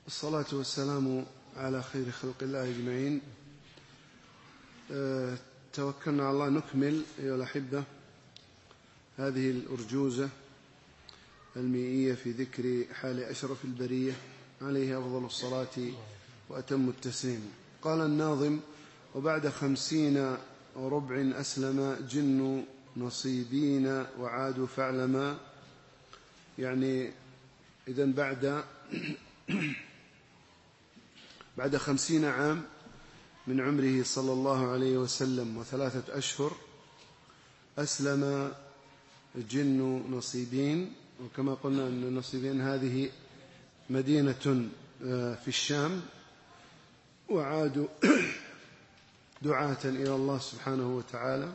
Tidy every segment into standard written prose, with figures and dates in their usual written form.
الصلاة والسلام على خير خلق الله أجمعين. توكلنا على الله. نكمل أيها الأحبة هذه الأرجوزة المئية في ذكر حال أشرف البرية عليه أفضل الصلاة وأتم التسليم. قال الناظم: وبعد 50 أسلم جن نصيبين وعادوا فاعلما. يعني إذن بعد 50 عام من عمره صلى الله عليه وسلم و3 أشهر أسلم جن نصيبين. وكما قلنا أن نصيبين هذه مدينة في الشام، وعادوا دعاة إلى الله سبحانه وتعالى.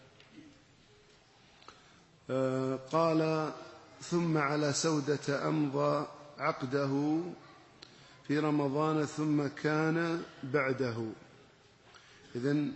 قال: ثم على سودة أمضى عقده في رمضان ثم كان بعده. إذن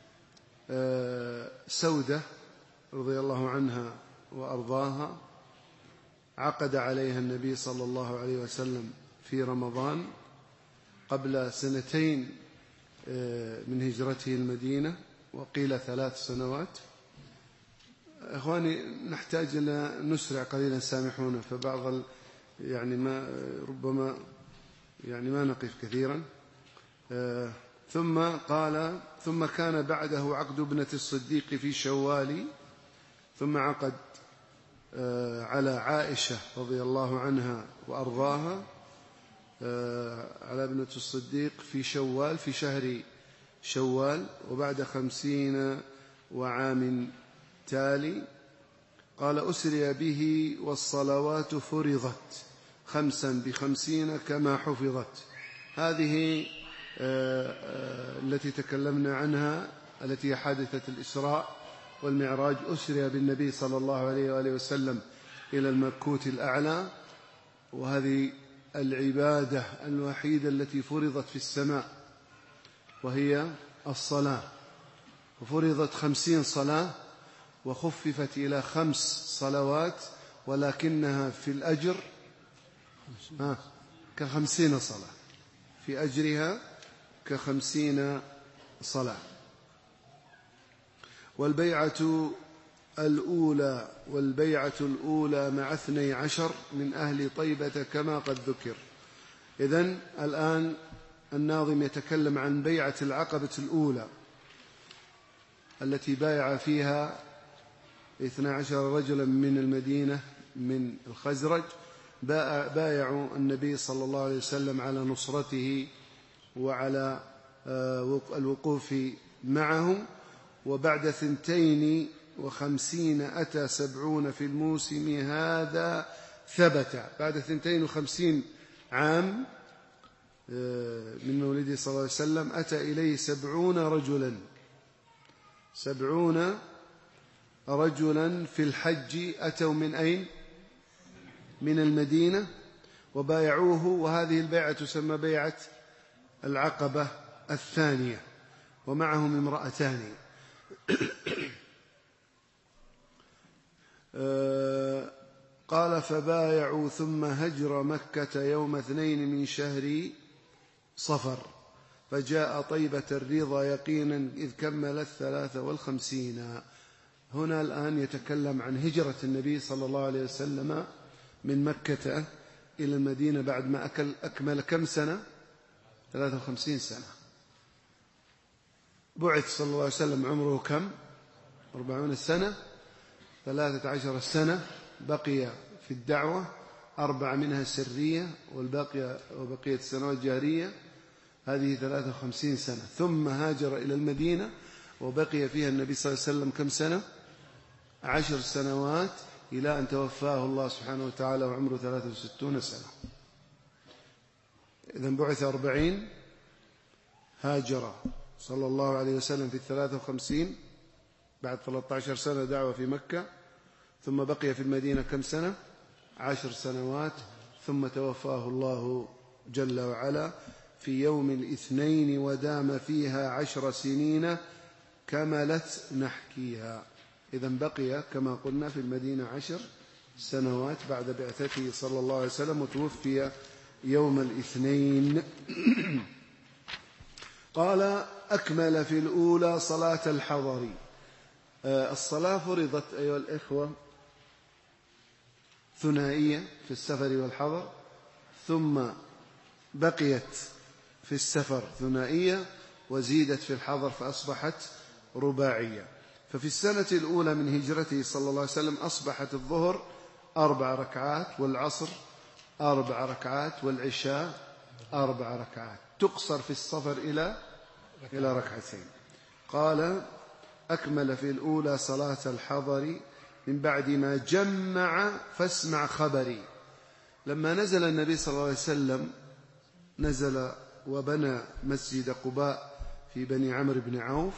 سودة رضي الله عنها وأرضاها عقد عليها النبي صلى الله عليه وسلم في رمضان قبل 2 من هجرته المدينة، وقيل 3 سنوات. أخواني، نحتاج إلى نسرع قليلا، سامحونا، فبعض يعني ما ربما يعني ما نقف كثيرا. ثم قال: ثم كان بعده عقد ابنة الصديق في شوال. ثم عقد على عائشة رضي الله عنها وأرضاها على ابنة الصديق في شوال، في شهر شوال، وبعد 50 وعام تالي. قال: أسري به والصلوات فرضت 5 ب50 كما حفظت. هذه التي تكلمنا عنها، التي هي حادثة الإسراء والمعراج. أسري بالنبي صلى الله عليه وآله وسلم إلى الملكوت الأعلى، وهذه العبادة الوحيدة التي فرضت في السماء وهي الصلاة، وفرضت 50 صلاة وخففت إلى 5 صلوات، ولكنها في الأجر 50 صلاة، في أجرها 50 صلاة. والبيعة الأولى مع 12 من أهل طيبة كما قد ذكر. إذن الآن الناظم يتكلم عن بيعة العقبة الأولى التي بايع فيها 12 رجلا من المدينة من الخزرج، بايعوا النبي صلى الله عليه وسلم على نصرته وعلى الوقوف معه. وبعد 52 أتى 70 في الموسم هذا ثبت. بعد 52 عام من مولده صلى الله عليه وسلم أتى إليه 70 رجلا في الحج. أتوا من أين؟ من المدينة، وبايعوه. وهذه البيعة تسمى بيعة العقبة الثانية، ومعهم امرأتان. قال: فبايعوا ثم هجر مكة يوم 2 من شهر صفر، فجاء طيبة الرضا يقينا إذ كملت 53. هنا الآن يتكلم عن هجرة النبي صلى الله عليه وسلم من مكة إلى المدينة بعد ما أكمل كم سنة؟ 53 سنة. بعث صلى الله عليه وسلم عمره كم؟ 40 سنة. 13 سنة بقي في الدعوة، 4 منها سرية وبقية السنوات جارية، هذه 53 سنة. ثم هاجر إلى المدينة وبقي فيها النبي صلى الله عليه وسلم كم سنة؟ 10 سنوات، إلى أن توفاه الله سبحانه وتعالى وعمره 63 سنة. إذن بعث 40، هاجر صلى الله عليه وسلم في 53 بعد 13 سنة دعوة في مكة، ثم بقي في المدينة كم سنة؟ 10 سنوات، ثم توفاه الله جل وعلا في يوم الاثنين، ودام فيها 10 سنين كملت نحكيها. إذن بقي كما قلنا في المدينة 10 سنوات بعد بعثته صلى الله عليه وسلم، وتوفي يوم الاثنين. قال: أكمل في الأولى صلاة الحضر. الصلاة فرضت أيها الإخوة ثنائية في السفر والحضر، ثم بقيت في السفر ثنائية وزيدت في الحضر فأصبحت رباعية. ففي السنة الأولى من هجرته صلى الله عليه وسلم أصبحت الظهر 4 ركعات، والعصر 4 ركعات، والعشاء 4 ركعات، تقصر في السفر إلى ركعتين. قال: أكمل في الأولى صلاة الحضر من بعد ما جمع فاسمع خبري. لما نزل النبي صلى الله عليه وسلم نزل وبنى مسجد قباء في بني عمرو بن عوف،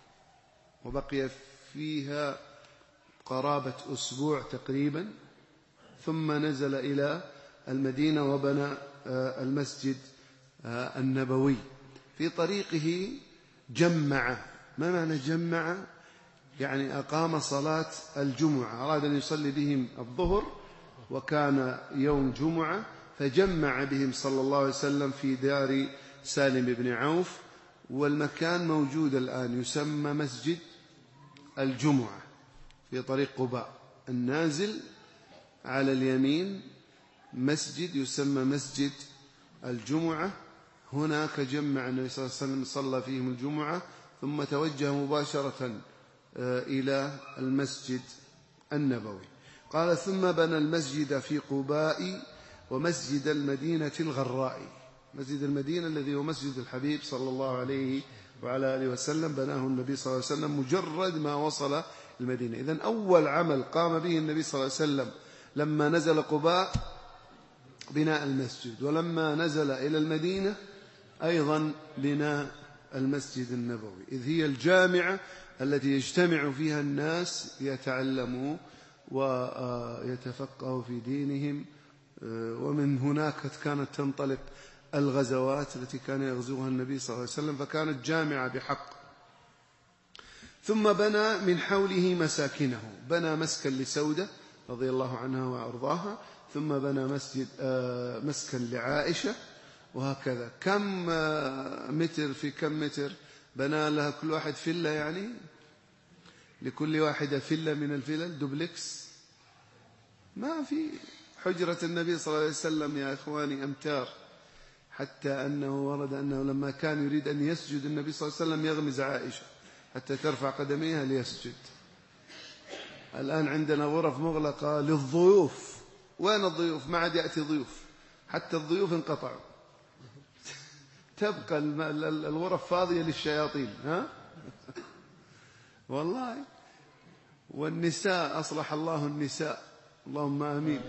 وبقي فيها قرابة أسبوع تقريبا، ثم نزل إلى المدينة وبنى المسجد النبوي. في طريقه جمع. ما معنى جمع؟ يعني أقام صلاة الجمعة، أراد أن يصلي بهم الظهر وكان يوم جمعة، فجمع بهم صلى الله عليه وسلم في دار سالم بن عوف، والمكان موجود الآن يسمى مسجد الجمعة في طريق قباء. النازل على اليمين مسجد يسمى مسجد الجمعة، هناك جمع النبي صلى الله عليه وسلم صلى فيهم الجمعة، ثم توجه مباشرة إلى المسجد النبوي. قال: ثم بنى المسجد في قباء ومسجد المدينة الغراء. مسجد المدينة الذي هو مسجد الحبيب صلى الله عليه وعلى آله وسلم بناه النبي صلى الله عليه وسلم مجرد ما وصل المدينة. إذن أول عمل قام به النبي صلى الله عليه وسلم لما نزل قباء بناء المسجد، ولما نزل إلى المدينة أيضا بناء المسجد النبوي، إذ هي الجامعة التي يجتمع فيها الناس ليتعلموا ويتفقهوا في دينهم، ومن هناك كانت تنطلق الغزوات التي كان يغزوها النبي صلى الله عليه وسلم، فكانت جامعة بحق. ثم بنى من حوله مساكنه، بنى مسكن لسودة رضي الله عنها وأرضاها، ثم بنى مسكن لعائشة، وهكذا. كم متر في كم متر بنى لها كل واحد فيلا، يعني لكل واحدة فيلا من الفلل دوبلكس. ما في حجرة النبي صلى الله عليه وسلم يا إخواني أمتار، حتى أنه ورد أنه لما كان يريد أن يسجد النبي صلى الله عليه وسلم يغمز عائشة حتى ترفع قدميها ليسجد. الآن عندنا غرف مغلقة للضيوف، وين الضيوف؟ ما عاد يأتي ضيوف، حتى الضيوف انقطعوا، تبقى الغرف فاضية للشياطين. ها والله. والنساء أصلح الله النساء، اللهم آمين.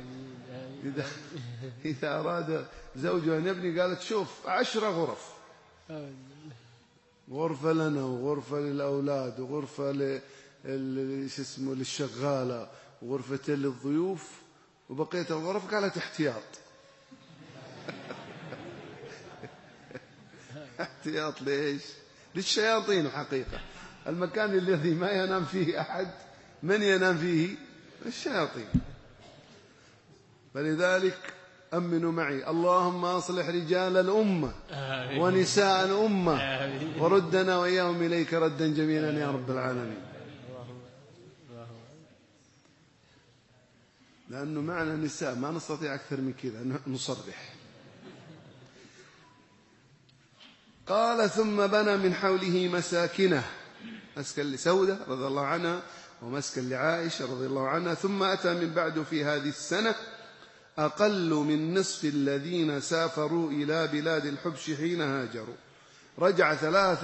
إذا أراد زوجها أن يبني قالت: شوف 10 غرف، غرفة لنا وغرفة للأولاد وغرفة للشغالة وغرفتين للضيوف، وبقية الغرف قالت احتياط. احتياط ليش؟ للشياطين. الحقيقة المكان الذي ما ينام فيه أحد، من ينام فيه؟ الشياطين. فلذلك أمنوا معي: اللهم أصلح رجال الأمة ونساء الأمة، وردنا وإياهم إليك ردا جميلا يا رب العالمين. لأنه معنا نساء ما نستطيع أكثر من كذا نصرح. قال: ثم بنى من حوله مساكنه، مسكن لسودة رضي الله عنها ومسكن لعائشة رضي الله عنها. ثم أتى من بعد في هذه السنة أقل من نصف الذين سافروا إلى بلاد الحبش حين هاجروا، رجع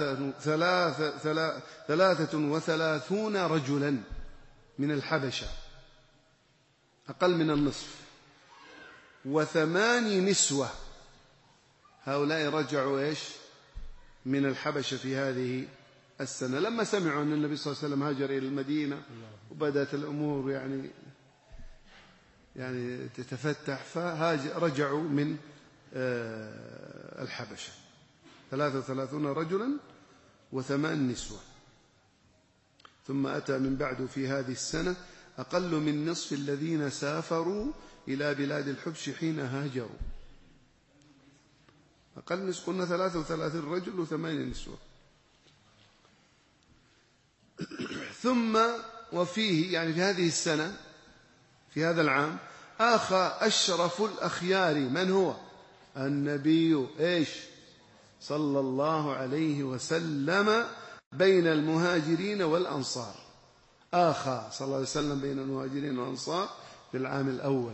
33 رجلا من الحبشة، أقل من النصف، و8 نسوة. هؤلاء رجعوا إيش؟ من الحبشة في هذه السنة، لما سمعوا أن النبي صلى الله عليه وسلم هاجر إلى المدينة وبدأت الأمور يعني تتفتح، فرجعوا من الحبشة 33 رجلا و8 نسوة. ثم أتى من بعد في هذه السنة أقل من نصف الذين سافروا إلى بلاد الحبش حين هاجروا. أقل قلنا 33 رجل و8 نسوة. ثم وفيه يعني في هذه السنة في هذا العام آخى أشرف الأخيار من هو؟ النبي إيش صلى الله عليه وسلم بين المهاجرين والأنصار. آخى صلى الله عليه وسلم بين المهاجرين والأنصار في العام الأول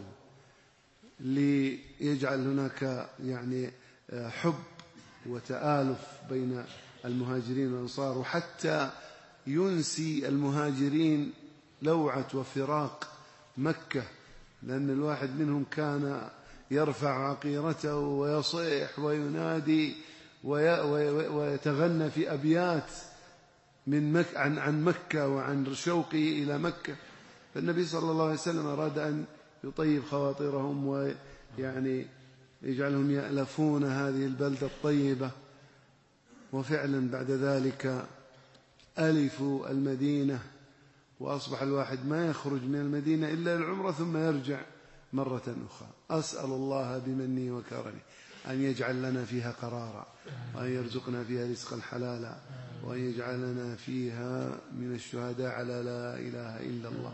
ليجعل هناك يعني حب وتآلف بين المهاجرين والأنصار، وحتى ينسي المهاجرين لوعة وفراق مكة، لأن الواحد منهم كان يرفع عقيرته ويصيح وينادي ويتغنى في أبيات عن مكة وعن شوقه إلى مكة. فالنبي صلى الله عليه وسلم أراد أن يطيب خواطرهم ويعني يجعلهم يألفون هذه البلدة الطيبة. وفعلا بعد ذلك ألفوا المدينة، وأصبح الواحد ما يخرج من المدينة إلا العمرة ثم يرجع مرة أخرى. أسأل الله بمنه وكرمه أن يجعل لنا فيها قرارا، وأن يرزقنا فيها رزقا حلالا، وأن يجعلنا فيها من الشهداء على لا إله إلا الله.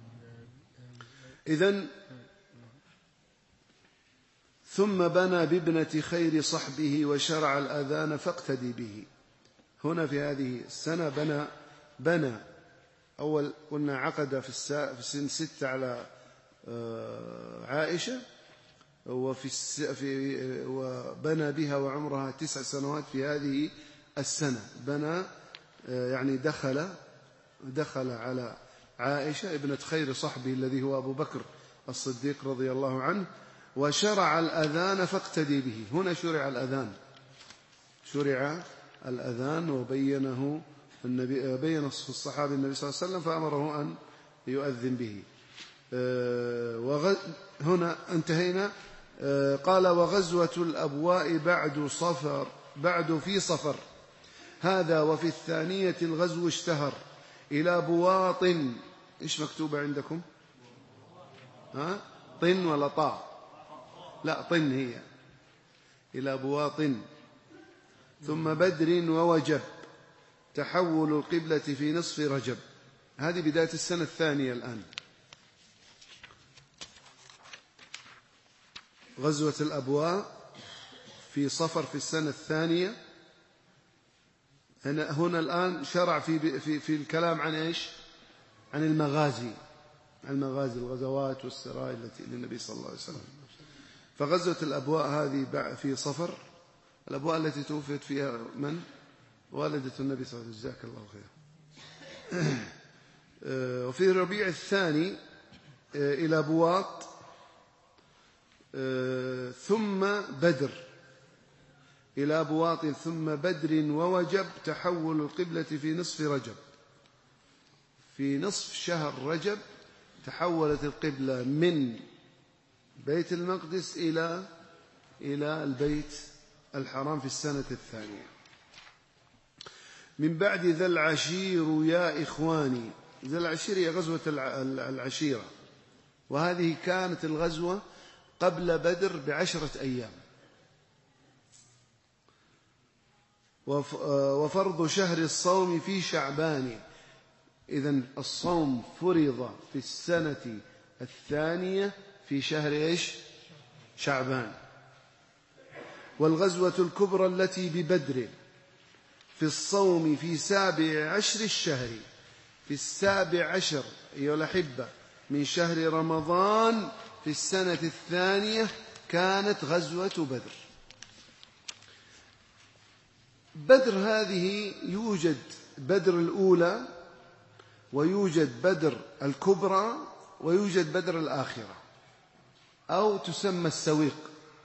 إذن ثم بنى بابنة خير صحبه وشرع الأذان فاقتدي به. هنا في هذه السنة بنى أول قلنا عقد في سن 6 على عائشة، وبنى بها وعمرها 9 سنوات في هذه السنة. بنى يعني دخل على عائشة ابنة خير صحبه الذي هو أبو بكر الصديق رضي الله عنه، وشرع الأذان فاقتدي به. هنا شرع الأذان وبينه النبي، بين الصحابي النبي صلى الله عليه وسلم فأمره أن يؤذن به. هنا انتهينا. قال وغزوة الأبواء بعد في صفر، هذا وفي الثانية الغزو اشتهر إلى بواط. إيش مكتوبة عندكم؟ طن ولا طاء؟ لا طن هي. إلى بواط ثم بدر ووجب تحول القبلة في نصف رجب. هذه بداية السنة الثانية الآن. غزوة الأبواء في صفر في السنة الثانية. هنا الآن شرع في الكلام عن إيش؟ عن المغازي، الغزوات والسرايا التي للنبي صلى الله عليه وسلم. فغزوة الأبواء هذه في صفر، الأبواء التي توفيت فيها من؟ والدة النبي صلى الله عليه وسلم، جزاك الله خير. وفي ربيع الثاني إلى بواط ثم بدر، إلى بواط ثم بدر ووجب تحول القبلة في نصف رجب. في نصف شهر رجب تحولت القبلة من بيت المقدس إلى البيت الحرام في السنة الثانية. من بعد ذا العشير يا إخواني. ذا العشير هي غزوة العشيرة، وهذه كانت الغزوة قبل بدر ب10 أيام. وفرض شهر الصوم في شعبان. إذن الصوم فرض في السنة الثانية في شهر إيش؟ شعبان. والغزوة الكبرى التي ببدر في الصوم في 17 الشهر، في 17 أيها الأحبة من شهر رمضان في السنة الثانية كانت غزوة بدر. بدر هذه يوجد بدر الأولى، ويوجد بدر الكبرى، ويوجد بدر الآخرة، أو تسمى السويق.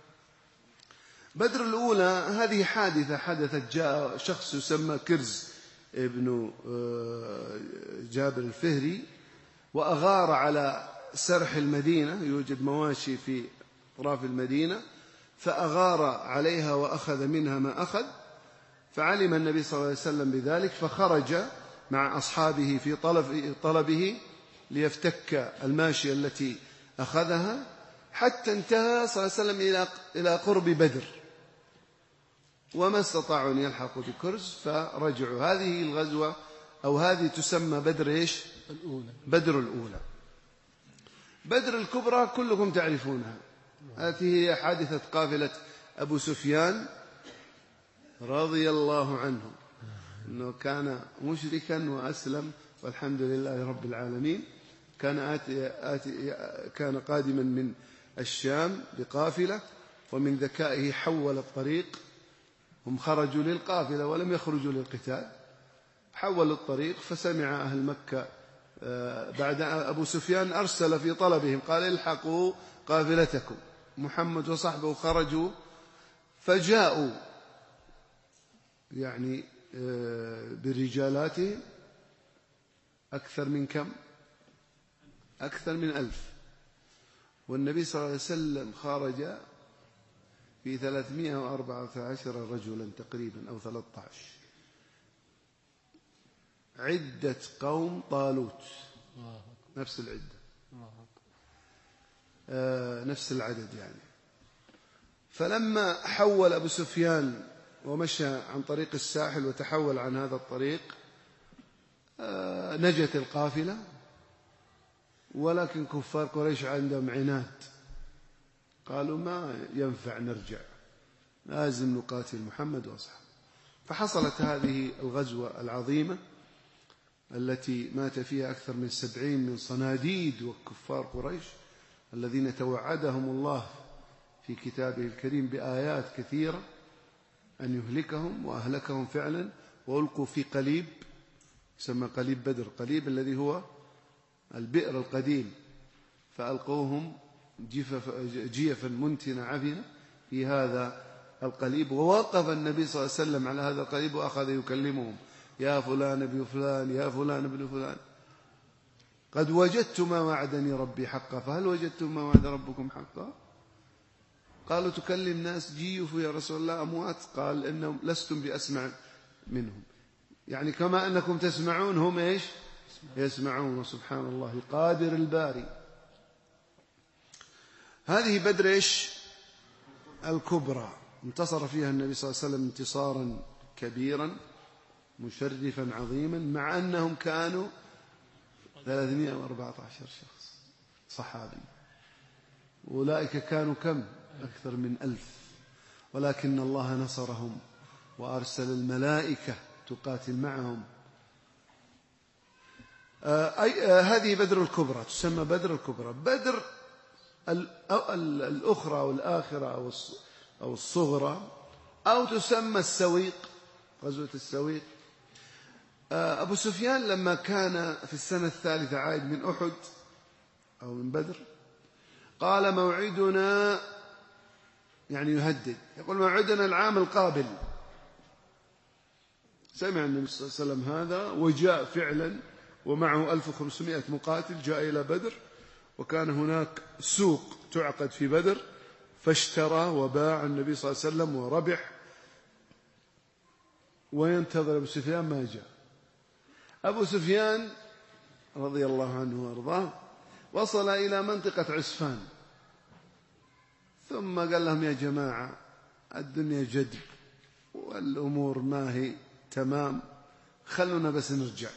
بدر الأولى هذه حدثت، جاء شخص يسمى كرز ابن جابر الفهري وأغار على سرح المدينة، يوجد مواشي في أطراف المدينة، فأغار عليها وأخذ منها ما أخذ. فعلم النبي صلى الله عليه وسلم بذلك، فخرج مع أصحابه في طلبه ليفتك الماشية التي أخذها، حتى انتهى صلى الله عليه وسلم إلى قرب بدر. وما استطاعوا أن يلحقوا بكرز فرجعوا. هذه الغزوة أو هذه تسمى بدر إيش؟ الأولى. بدر الأولى. بدر الكبرى كلكم تعرفونها. هذه هي حادثة قافلة أبو سفيان رضي الله عنه، أنه كان مشركا وأسلم والحمد لله رب العالمين. كان قادما من الشام بقافلة، ومن ذكائه حول الطريق. هم خرجوا للقافلة ولم يخرجوا للقتال، حولوا الطريق. فسمع أهل مكة بعد أبو سفيان أرسل في طلبهم قال الحقوا قافلتكم، محمد وصحبه خرجوا. فجاءوا يعني برجالاتهم أكثر من كم؟ أكثر من 1000. والنبي صلى الله عليه وسلم خرج في 314 رجلا تقريبا أو 13. عدة قوم طالوت، نفس العدة، نفس العدد يعني. فلما حول أبو سفيان ومشى عن طريق الساحل وتحول عن هذا الطريق نجت القافلة، ولكن كفار قريش عندهم عناد، قالوا ما ينفع نرجع، لازم نقاتل محمد وأصحابه. فحصلت هذه الغزوة العظيمة التي مات فيها أكثر من 70 من صناديد وكفار قريش الذين توعدهم الله في كتابه الكريم بآيات كثيرة أن يهلكهم، وأهلكهم فعلا، وألقوا في قليب يسمى قليب بدر، قليب الذي هو البئر القديم، فألقوهم جيفا منتنة عفنة في هذا القليب. ووقف النبي صلى الله عليه وسلم على هذا القليب وأخذ يكلمهم: يا فلان ابن فلان، يا فلان ابن فلان، قد وجدت ما وعدني ربي حقا، فهل وجدتم ما وعد ربكم حقا؟ قالوا تكلم ناس جيف يا رسول الله أموات. قال إنهم لستم بأسمع منهم، يعني كما أنكم تسمعون هم إيش يسمعون. سبحان الله القادر الباري. هذه بدر إيش الكبرى، انتصر فيها النبي صلى الله عليه وسلم انتصارا كبيرا مشرفا عظيما، مع أنهم كانوا 314 شخص صحابي، أولئك كانوا كم؟ أكثر من 1000. ولكن الله نصرهم وأرسل الملائكة تقاتل معهم. هذه بدر الكبرى، تسمى بدر الكبرى. بدر الأخرى أو الآخرة أو الصغرى، أو تسمى السويق، غزوة السويق. أبو سفيان لما كان في السنة الثالثة عائد من أحد أو من بدر، قال موعدنا، يعني يهدد، يقول موعدنا العام القابل. سمع النبي صلى الله عليه وسلم هذا وجاء فعلا، ومعه 1500 مقاتل، جاء إلى بدر، وكان هناك سوق تعقد في بدر، فاشترى وباع النبي صلى الله عليه وسلم وربح، وينتظر أبو سفيان ما جاء. أبو سفيان رضي الله عنه وارضاه وصل إلى منطقة عسفان، ثم قال لهم يا جماعة الدنيا جدب والأمور ما هي تمام، خلونا بس نرجع،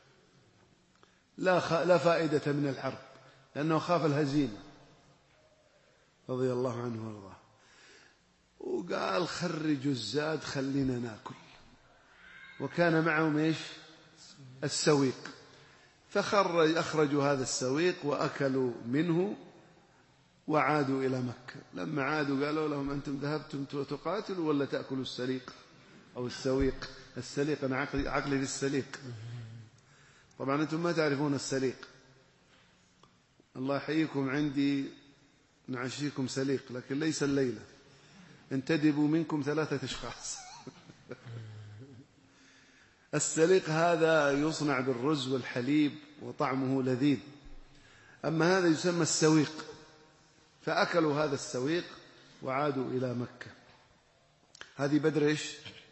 لا فائدة من الحرب، لأنه خاف الهزيمة رضي الله عنه وارضاه. وقال خرجوا الزاد خلينا ناكل، وكان معهم ايش؟ السويق. أخرجوا هذا السويق وأكلوا منه وعادوا إلى مكة. لما عادوا قالوا لهم أنتم ذهبتم تقاتلوا ولا تأكلوا السليق أو السويق؟ السليق، أنا عقلي للسليق، طبعا أنتم ما تعرفون السليق، الله يحييكم، عندي نعشيكم سليق لكن ليس الليلة، انتدبوا منكم 3 أشخاص. السليق هذا يصنع بالرز والحليب وطعمه لذيذ، أما هذا يسمى السويق. فأكلوا هذا السويق وعادوا إلى مكة. هذه بدر إيش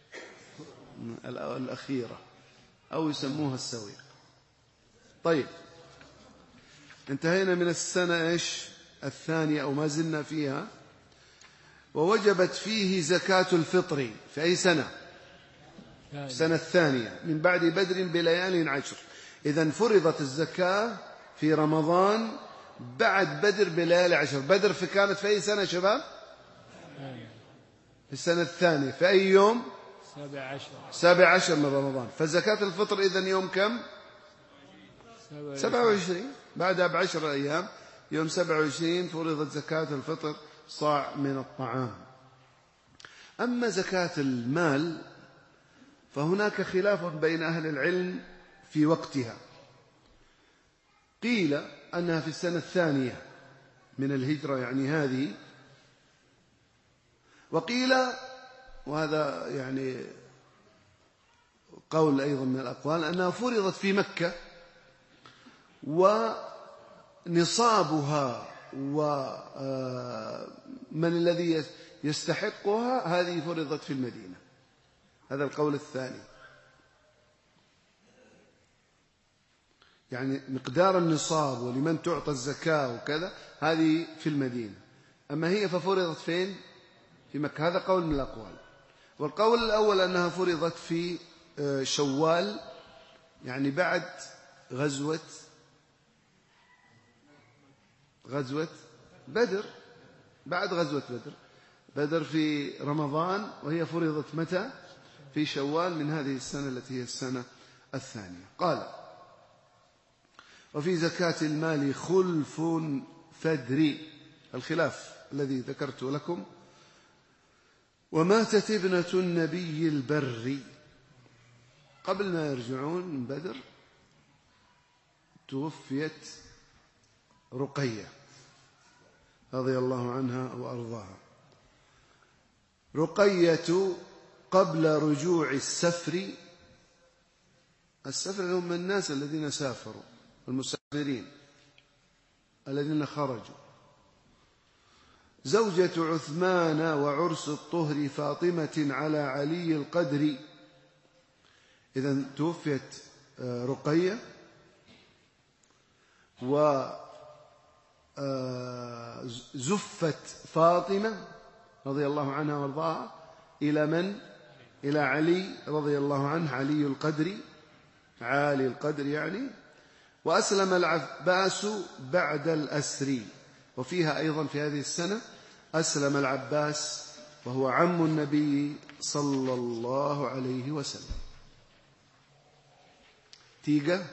الأخيرة، أو يسموها السويق. طيب، انتهينا من السنة إيش الثانية، أو ما زلنا فيها. ووجبت فيه زكاة الفطر في أي سنة؟ السنة الثانية من بعد بدر بليال 10. إذن فرضت الزكاة في رمضان بعد بدر بليالي 10. بدر كانت في أي سنة شباب؟ في السنة الثانية. في أي يوم؟ 17 من رمضان. فزكاة الفطر إذن يوم كم؟ 27. بعدها ب10 أيام يوم 27 فرضت زكاة الفطر صاع من الطعام. أما زكاة المال فهناك خلاف بين أهل العلم في وقتها. قيل أنها في السنة الثانية من الهجرة يعني هذه، وقيل وهذا يعني قول أيضا من الأقوال أنها فرضت في مكة ونصابها ومن الذي يستحقها هذه فرضت في المدينة. هذا القول الثاني، يعني مقدار النصاب ولمن تعطى الزكاة وكذا هذه في المدينة، أما هي ففرضت فين؟ في مكة. هذا قول من الأقوال. والقول الأول أنها فرضت في شوال، يعني بعد غزوة بدر. بعد غزوة بدر في رمضان، وهي فرضت متى؟ في شوال من هذه السنة التي هي السنة الثانية. قال: وفي زكاة المال خلف فدري، الخلاف الذي ذكرت لكم. وماتت ابنة النبي البر، قبل ما يرجعون من بدر توفيت رقية رضي الله عنها وأرضاها. رقية قبل رجوع السفر هم الناس الذين سافروا، المسافرين الذين خرجوا. زوجة عثمان وعرس الطهر فاطمة على علي القدر. إذن توفيت رقية وزفت فاطمة رضي الله عنها وارضاها إلى من؟ إلى علي رضي الله عنه، علي القدر، عالي القدر يعني. وأسلم العباس بعد الأسر، وفيها أيضا في هذه السنة أسلم العباس وهو عم النبي صلى الله عليه وسلم. تيجا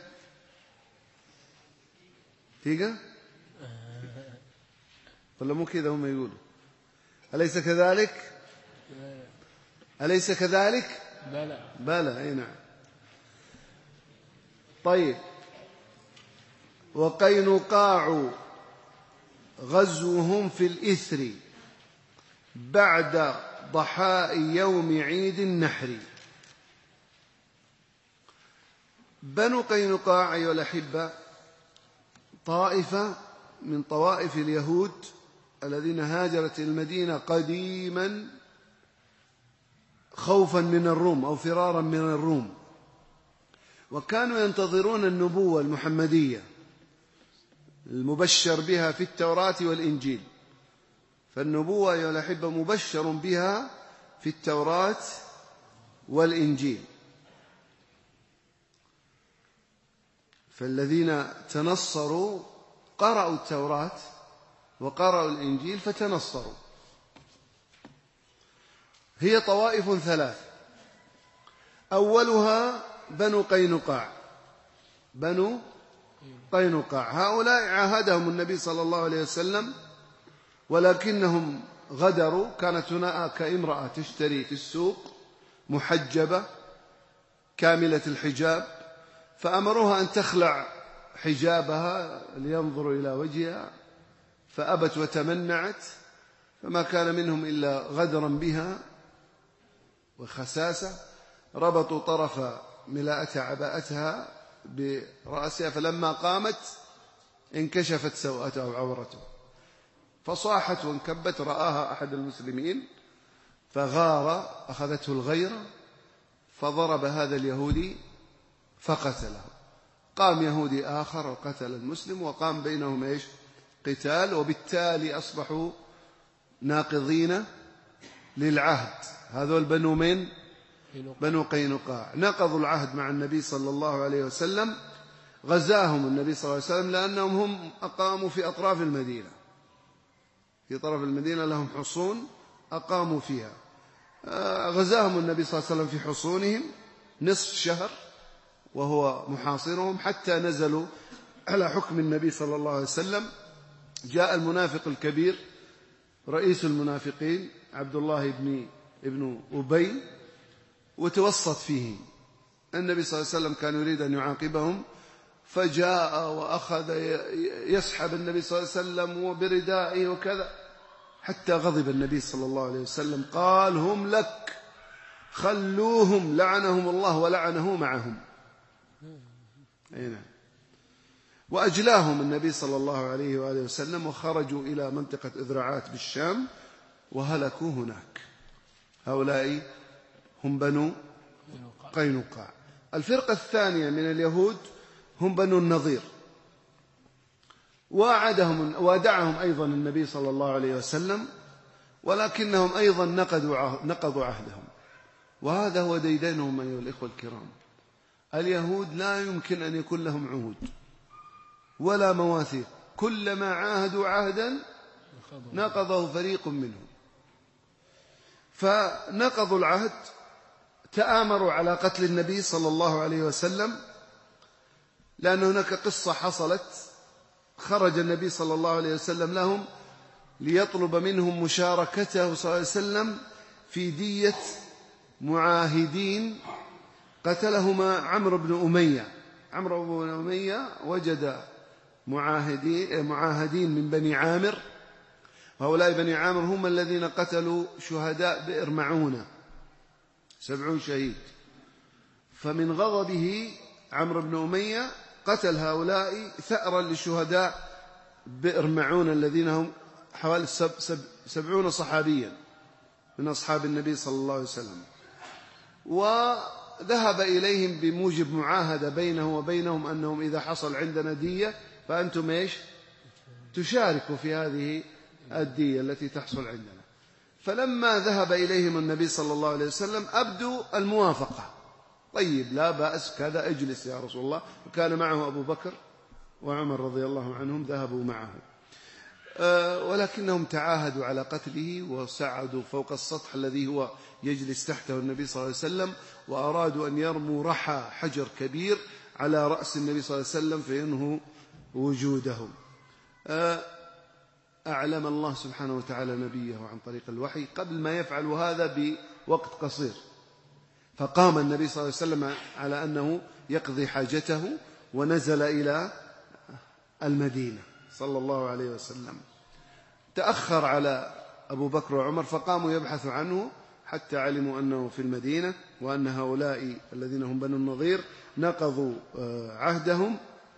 ولا مو كذا هم يقولوا؟ أليس كذلك؟ بلى أي نعم. طيب. وقينقاع غزوهم في الإثر بعد ضحاء يوم عيد النحر. بنو قينقاع أيها الأحبة طائفة من طوائف اليهود الذين هاجرت المدينة قديما خوفا من الروم أو فرارا من الروم، وكانوا ينتظرون النبوة المحمدية المبشر بها في التوراة والإنجيل. فالنبوة أيها الأحبة مبشر بها في التوراة والإنجيل. فالذين تنصروا قرأوا التوراة وقرأوا الإنجيل فتنصروا. هي طوائف ثلاث، أولها بنو قينقاع. هؤلاء عاهدهم النبي صلى الله عليه وسلم ولكنهم غدروا. كانت هناك امرأة تشتري في السوق محجبة كاملة الحجاب، فأمروها أن تخلع حجابها لينظروا إلى وجهها، فأبت وتمنعت، فما كان منهم إلا غدرا بها وخساسة. ربطوا طرف ملاءة عباءتها برأسها، فلما قامت انكشفت سوءته وعورته، فصاحت وانكبت. رآها أحد المسلمين فغار، أخذته الغيرة، فضرب هذا اليهودي فقتله. قام يهودي آخر وقتل المسلم، وقام بينهم قتال، وبالتالي أصبحوا ناقضين للعهد. هذول بنو من؟ بنو قينقاع. نقضوا العهد مع النبي صلى الله عليه وسلم. غزاهم النبي صلى الله عليه وسلم لأنهم هم أقاموا في أطراف المدينة، في طرف المدينة لهم حصون أقاموا فيها. غزاهم النبي صلى الله عليه وسلم في حصونهم نصف شهر وهو محاصرهم حتى نزلوا على حكم النبي صلى الله عليه وسلم. جاء المنافق الكبير رئيس المنافقين عبد الله ابن أبي وتوسط فيه. النبي صلى الله عليه وسلم كان يريد أن يعاقبهم، فجاء وأخذ يسحب النبي صلى الله عليه وسلم وبردائه وكذا، حتى غضب النبي صلى الله عليه وسلم قال: هم لك، خلوهم، لعنهم الله ولعنه معهم. نعم. وأجلاهم النبي صلى الله عليه وآله وسلم، وخرجوا إلى منطقة إذرعات بالشام وهلكوا هناك. هؤلاء هم بنو قينقاع. الفرقة الثانية من اليهود هم بنو النضير. وادعهم أيضا النبي صلى الله عليه وسلم، ولكنهم أيضا نقضوا عهدهم. وهذا هو ديدنهم أيها الإخوة الكرام. اليهود لا يمكن أن يكون لهم عهود ولا مواثيق، كلما عاهدوا عهدا نقضه فريق منهم. فنقضوا العهد، تآمروا على قتل النبي صلى الله عليه وسلم، لأن هناك قصة حصلت. خرج النبي صلى الله عليه وسلم لهم ليطلب منهم مشاركته صلى الله عليه وسلم في دية معاهدين قتلهما عمرو بن أمية. عمرو بن أمية وجد معاهدين من بني عامر، وهؤلاء بني عامر هم الذين قتلوا شهداء بئر معونة 70 شهيد. فمن غضبه عمرو بن أمية قتل هؤلاء ثأرا لشهداء بئر معونة الذين هم حوالي 70 صحابيا من أصحاب النبي صلى الله عليه وسلم. وذهب إليهم بموجب معاهدة بينه وبينهم أنهم إذا حصل عندنا دية فأنتم تشاركوا في هذه الدية التي تحصل عندنا. فلما ذهب إليهم النبي صلى الله عليه وسلم أبدوا الموافقة، طيب لا بأس كذا، اجلس يا رسول الله. وكان معه أبو بكر وعمر رضي الله عنهم ذهبوا معه، ولكنهم تعاهدوا على قتله وصعدوا فوق السطح الذي هو يجلس تحته النبي صلى الله عليه وسلم، وأرادوا أن يرموا رحى حجر كبير على رأس النبي صلى الله عليه وسلم فينهوا وجوده. أعلم الله سبحانه وتعالى نبيه عن طريق الوحي قبل ما يفعلوا هذا بوقت قصير، فقام النبي صلى الله عليه وسلم على أنه يقضي حاجته ونزل إلى المدينة صلى الله عليه وسلم. تأخر على أبو بكر وعمر فقاموا يبحثوا عنه حتى علموا أنه في المدينة، وأن هؤلاء الذين هم بنو النضير نقضوا عهدهم.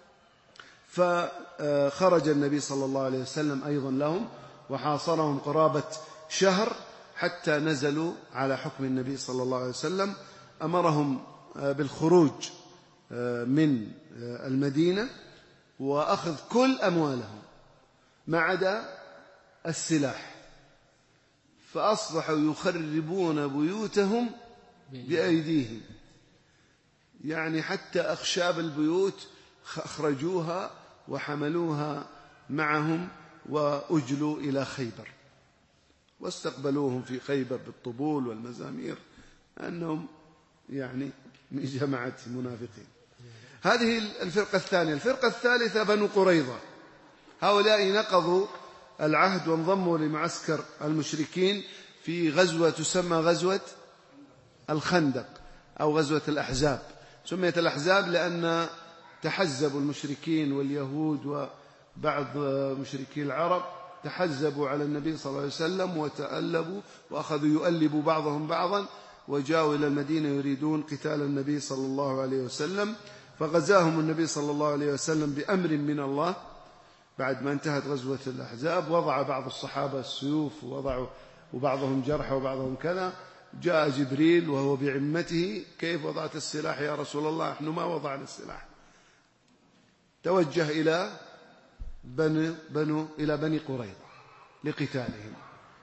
فخرج النبي صلى الله عليه وسلم أيضا لهم وحاصرهم قرابة شهر حتى نزلوا على حكم النبي صلى الله عليه وسلم. أمرهم بالخروج من المدينة وأخذ كل أموالهم ما عدا السلاح، فأصبحوا يخربون بيوتهم بأيديهم، يعني حتى أخشاب البيوت أخرجوها وحملوها معهم وأجلوا إلى خيبر، واستقبلوهم في خيبر بالطبول والمزامير أنهم يعني من جماعة منافقين. هذه الفرقة الثانية. الفرقة الثالثة بنو قريظة. هؤلاء نقضوا العهد وانضموا لمعسكر المشركين في غزوة تسمى غزوة الخندق أو غزوة الأحزاب. سميت الأحزاب لأن تحزبوا المشركين واليهود وبعض مشركي العرب تحزبوا على النبي صلى الله عليه وسلم وتألبوا وأخذوا يؤلبوا بعضهم بعضا، وجاءوا إلى المدينة يريدون قتال النبي صلى الله عليه وسلم. فغزاهم النبي صلى الله عليه وسلم بأمر من الله. بعد ما انتهت غزوة الأحزاب وضع بعض الصحابة السيوف وبعضهم جرح وبعضهم كذا. جاء جبريل وهو بعمته: كيف وضعت السلاح يا رسول الله؟ نحن ما وضعنا السلاح. توجه إلى بني قريظة لقتالهم،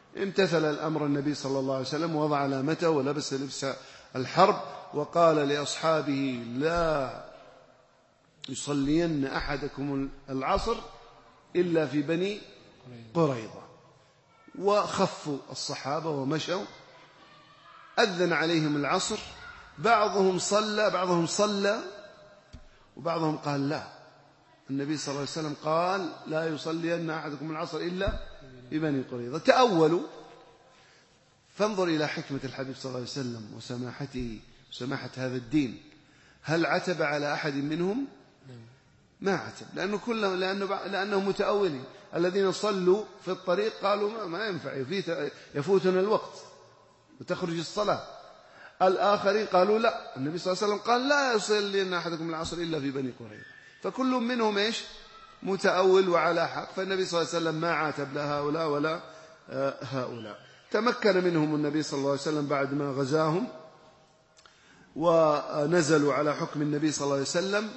امتثل الأمر النبي صلى الله عليه وسلم، ووضع علامته ولبس لبس الحرب، وقال لأصحابه: لا يصلين أحدكم العصر إلا في بني قريظة. وخفوا الصحابة ومشوا. أذن عليهم العصر، بعضهم صلى وبعضهم قال لا، النبي صلى الله عليه وسلم قال: لا يصلين أحدكم العصر إلا في بني قريظة. تأولوا. فانظر إلى حكمة الحبيب صلى الله عليه وسلم وسماحته، سماحة هذا الدين. هل عتب على أحد منهم؟ ما عتب، لأنه متأولين. الذين صلوا في الطريق قالوا ما ينفع، يفوتنا الوقت وتخرج الصلاة. الآخرين قالوا لا، النبي صلى الله عليه وسلم قال: لا يصلين أحدكم العصر إلا في بني قريظة. فكل منهم إيش؟ متأول وعلى حق. فالنبي صلى الله عليه وسلم ما عاتب لا هؤلاء ولا هؤلاء. تمكن منهم النبي صلى الله عليه وسلم بعد ما غزاهم ونزلوا على حكم النبي صلى الله عليه وسلم،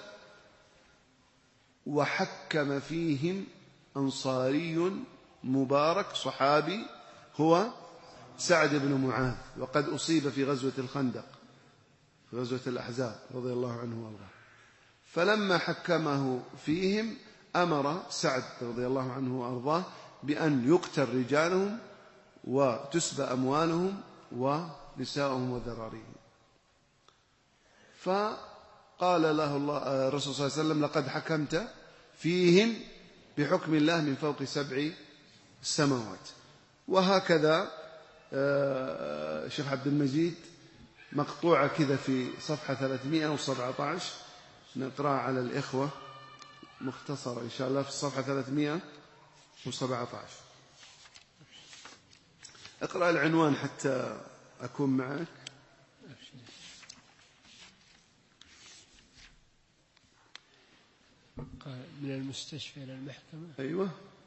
وحكم فيهم أنصاري مبارك صحابي هو سعد بن معاذ، وقد أصيب في غزوة الخندق، في غزوة الأحزاب، رضي الله عنه وارضاه. فلما حكمه فيهم أمر سعد رضي الله عنه وارضاه بأن يقتل رجالهم وتسبى أموالهم ونساءهم وذراريهم. فقال له الرسول صلى الله عليه وسلم: لقد حكمت فيهم بحكم الله من فوق 7 سماوات. وهكذا شيخ عبد المجيد مقطوعة كذا في صفحة 317، نقرأ على الإخوة مختصرة إن شاء الله في الصفحة 317. اقرأ العنوان حتى أكون معك. من المستشفى إلى المحكمة. أيوة،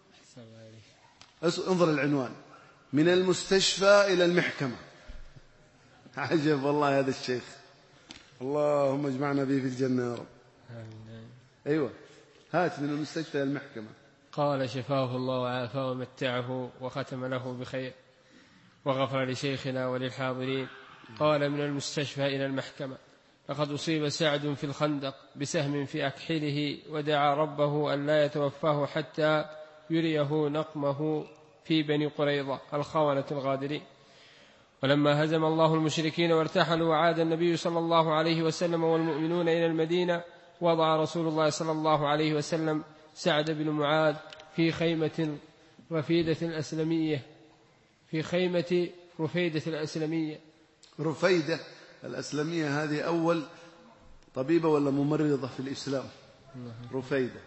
انظر العنوان: من المستشفى إلى المحكمة. عجب والله هذا الشيخ، اللهم اجمعنا به في الجنة يا رب. أيوة، هات من المستشفى إلى المحكمة. قال: شفاه الله وعافاه ومتعه وختم له بخير وغفر لشيخنا وللحاضرين. قال: من المستشفى إلى المحكمة. لقد أصيب سعد في الخندق بسهم في أكحله، ودعا ربه أن لا يتوفاه حتى يريه نقمه في بني قريظة الخونة الغادرين. ولما هزم الله المشركين وارتحلوا وعاد النبي صلى الله عليه وسلم والمؤمنون إلى المدينة، وضع رسول الله صلى الله عليه وسلم سعد بن معاذ في خيمة رفيدة الأسلمية، في خيمة رفيدة الأسلمية. رفيدة الأسلمية هذه أول طبيبة ولا ممرضة في الإسلام؟ رفيدة